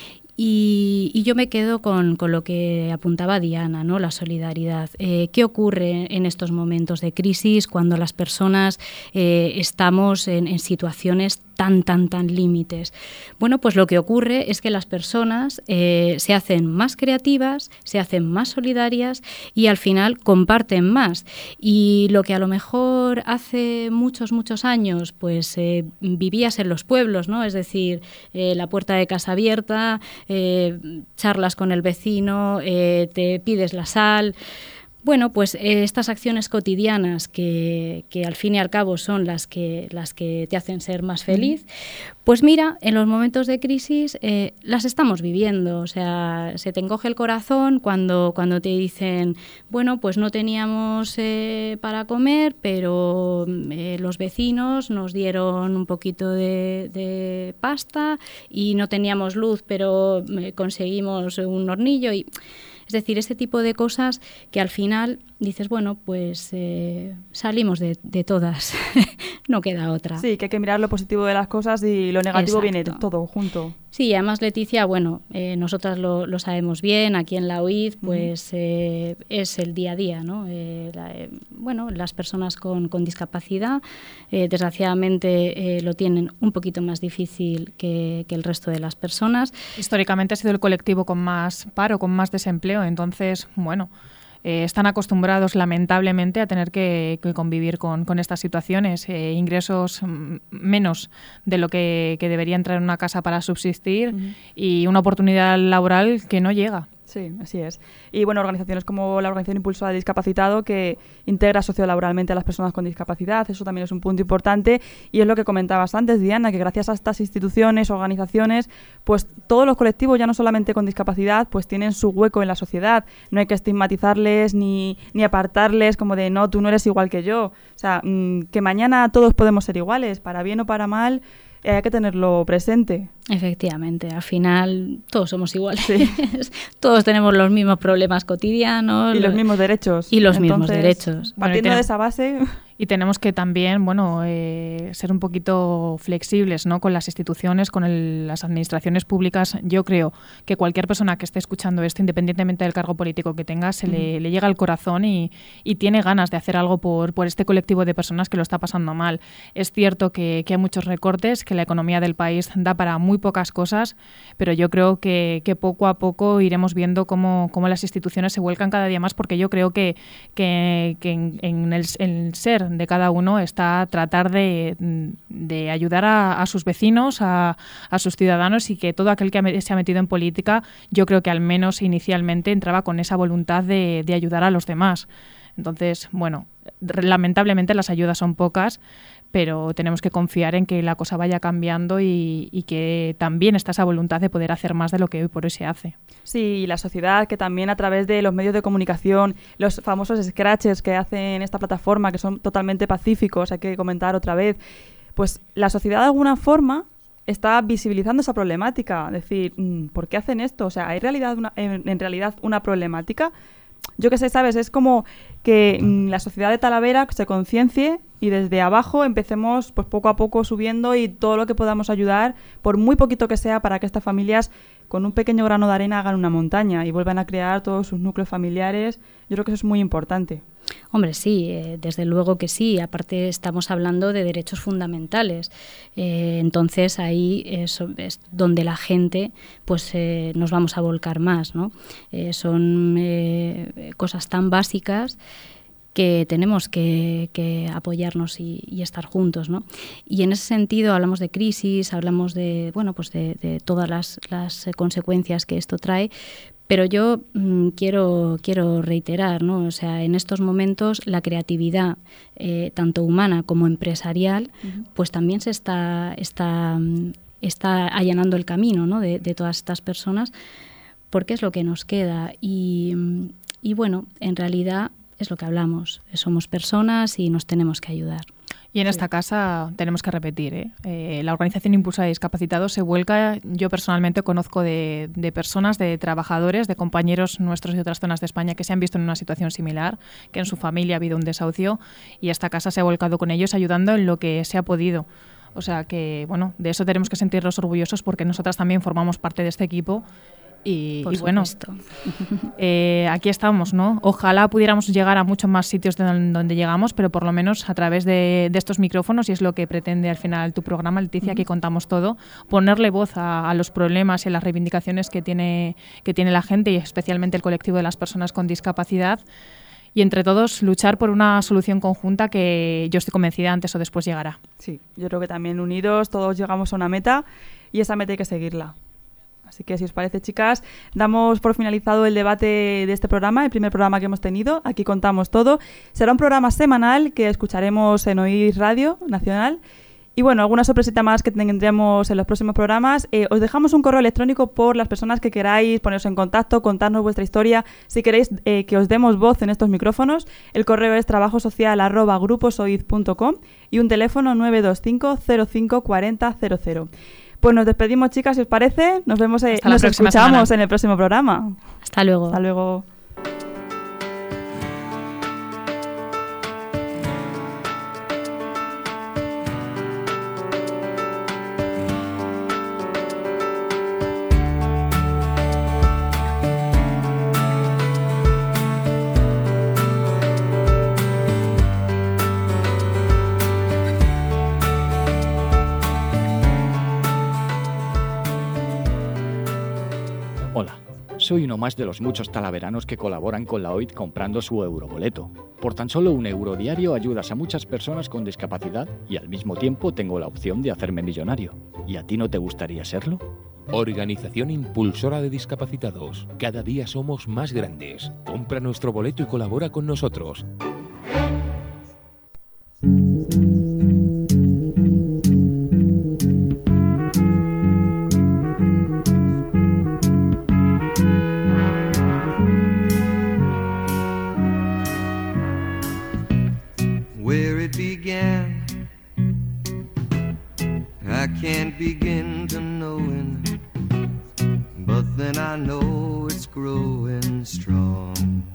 Y, y yo me quedo con, con lo que apuntaba Diana, ¿no?, la solidaridad. Eh, ¿Qué ocurre en estos momentos de crisis cuando las personas eh, estamos en, en situaciones tan, tan, tan límites? Bueno, pues lo que ocurre es que las personas eh, se hacen más creativas, se hacen más solidarias y al final comparten más. Y lo que a lo mejor hace muchos, muchos años, pues eh, vivías en los pueblos, ¿no? Es decir, eh, la puerta de casa abierta, eh, charlas con el vecino, eh, te pides la sal. Bueno, pues eh, estas acciones cotidianas que, que al fin y al cabo son las que, las que te hacen ser más feliz, pues mira, en los momentos de crisis eh, las estamos viviendo. O sea, se te encoge el corazón cuando, cuando te dicen, bueno, pues no teníamos eh, para comer, pero eh, los vecinos nos dieron un poquito de, de pasta y no teníamos luz, pero eh, conseguimos un hornillo y... Es decir, ese tipo de cosas que al final dices, bueno, pues eh, salimos de, de todas, no queda otra. Sí, que hay que mirar lo positivo de las cosas y lo negativo. Exacto. Viene todo junto. Sí, además, Leticia, bueno, eh, nosotras lo, lo sabemos bien, aquí en la U I D, pues uh-huh. eh, es el día a día, ¿no? Eh, la, eh, bueno, las personas con, con discapacidad, eh, desgraciadamente, eh, lo tienen un poquito más difícil que, que el resto de las personas. Históricamente ha sido el colectivo con más paro, con más desempleo, entonces, bueno... Eh, están acostumbrados, lamentablemente, a tener que, que convivir con, con estas situaciones. Eh, ingresos m- menos de lo que, que debería entrar en una casa para subsistir uh-huh. y una oportunidad laboral que no llega. Sí, así es. Y bueno, organizaciones como la Organización Impulsora de Discapacitado, que integra sociolaboralmente a las personas con discapacidad, eso también es un punto importante. Y es lo que comentabas antes, Diana, que gracias a estas instituciones, organizaciones, pues todos los colectivos, ya no solamente con discapacidad, pues tienen su hueco en la sociedad. No hay que estigmatizarles ni, ni apartarles como de, no, tú no eres igual que yo. O sea, mmm, que mañana todos podemos ser iguales, para bien o para mal. Hay que tenerlo presente. Efectivamente, al final todos somos iguales, sí. Todos tenemos los mismos problemas cotidianos. Y los mismos derechos. Y los Entonces, mismos derechos. Partiendo bueno, de esa base... Y tenemos que también, bueno, eh, ser un poquito flexibles, ¿no? Con las instituciones, con el, las administraciones públicas. Yo creo que cualquier persona que esté escuchando esto, independientemente del cargo político que tenga, se uh-huh. le, le llega al corazón y, y tiene ganas de hacer algo por, por este colectivo de personas que lo está pasando mal. Es cierto que, que hay muchos recortes, que la economía del país da para muy pocas cosas, pero yo creo que, que poco a poco iremos viendo cómo, cómo las instituciones se vuelcan cada día más, porque yo creo que, que, que en, en, el, en el ser de cada uno está tratar de, de ayudar a, a sus vecinos, a, a sus ciudadanos, y que todo aquel que se ha metido en política, yo creo que al menos inicialmente entraba con esa voluntad de, de ayudar a los demás. Entonces, bueno, lamentablemente las ayudas son pocas, pero tenemos que confiar en que la cosa vaya cambiando y, y que también está esa voluntad de poder hacer más de lo que hoy por hoy se hace. Sí, y la sociedad, que también a través de los medios de comunicación, los famosos scratches que hacen esta plataforma, que son totalmente pacíficos, hay que comentar otra vez, pues la sociedad de alguna forma está visibilizando esa problemática, es decir, ¿por qué hacen esto? O sea, ¿hay realidad una, en, en realidad una problemática? Yo qué sé, ¿sabes? Es como que mm, la sociedad de Talavera se conciencie y desde abajo empecemos pues poco a poco subiendo, y todo lo que podamos ayudar, por muy poquito que sea, para que estas familias con un pequeño grano de arena hagan una montaña y vuelvan a crear todos sus núcleos familiares. Yo creo que eso es muy importante. Hombre, sí, eh, desde luego que sí. Aparte estamos hablando de derechos fundamentales. Eh, entonces ahí es, es donde la gente pues eh, nos vamos a volcar más, ¿no? Eh, son eh, cosas tan básicas que tenemos que, que apoyarnos y, y estar juntos, ¿no? Y en ese sentido hablamos de crisis, hablamos de, bueno, pues de, de todas las, las consecuencias que esto trae, pero yo mmm, quiero, quiero reiterar, ¿no? O sea, en estos momentos la creatividad, eh, tanto humana como empresarial, uh-huh. pues también se está, está, está allanando el camino, ¿no? de, de todas estas personas, porque es lo que nos queda. Y, y bueno, en realidad es lo que hablamos, somos personas y nos tenemos que ayudar. Y en esta casa tenemos que repetir, ¿eh? Eh, la Organización Impulsora de Discapacitados se vuelca. Yo personalmente conozco de, de personas, de trabajadores, de compañeros nuestros de otras zonas de España que se han visto en una situación similar, que en su familia ha habido un desahucio, y esta casa se ha volcado con ellos ayudando en lo que se ha podido. O sea que, bueno, de eso tenemos que sentirnos orgullosos, porque nosotras también formamos parte de este equipo. Y, y bueno, eh, aquí estamos, ¿no? Ojalá pudiéramos llegar a muchos más sitios de donde llegamos, pero por lo menos a través de, de estos micrófonos, y es lo que pretende al final tu programa, Leticia, aquí contamos todo, ponerle voz a, a los problemas y a las reivindicaciones que tiene, que tiene la gente, y especialmente el colectivo de las personas con discapacidad, y entre todos luchar por una solución conjunta que yo estoy convencida antes o después llegará. Sí, yo creo que también unidos todos llegamos a una meta, y esa meta hay que seguirla. Así que, si os parece, chicas, damos por finalizado el debate de este programa, el primer programa que hemos tenido. Aquí contamos todo. Será un programa semanal que escucharemos en Oír Radio Nacional. Y bueno, alguna sorpresita más que tendremos en los próximos programas. Eh, os dejamos un correo electrónico por las personas que queráis poneros en contacto, contarnos vuestra historia. Si queréis eh, que os demos voz en estos micrófonos, el correo es trabajosocial arroba gruposoid punto com y un teléfono nueve dos cinco cero cinco cuarenta cero cero. Pues nos despedimos, chicas, si os parece. Nos vemos, eh, nos escuchamos semana. En el próximo programa. Hasta luego. Hasta luego. Soy uno más de los muchos talaveranos que colaboran con la O I D comprando su euroboleto. Por tan solo un euro diario ayudas a muchas personas con discapacidad y al mismo tiempo tengo la opción de hacerme millonario. ¿Y a ti no te gustaría serlo? Organización Impulsora de Discapacitados. Cada día somos más grandes. Compra nuestro boleto y colabora con nosotros. Where it began, I can't begin to knowing, but then I know it's growing strong.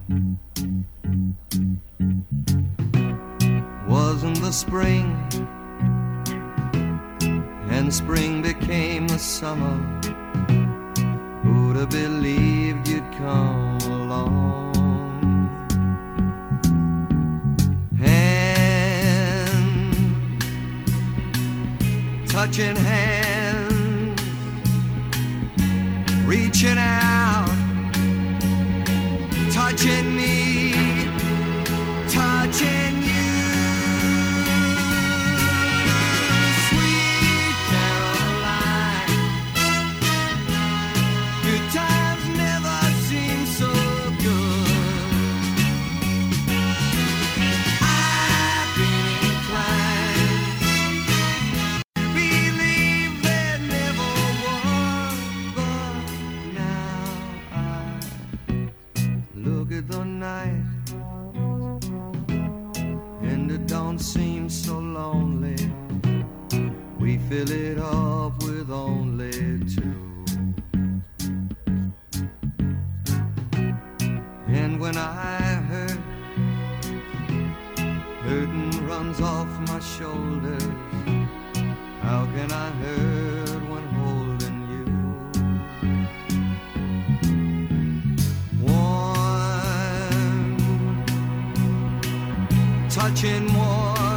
Wasn't the spring, and spring became the summer. Who'd have believed you'd come along? Touching hands, reaching out, touching me, touching you. Sweet Caroline, good times never seem so good. I've been inclined believe there never was, but now I look at the night and it don't seem so lonely. We fill it up with only two. And when I hurt, hurting runs off my shoulders. How can I hurt when holding you? Warm, touching more.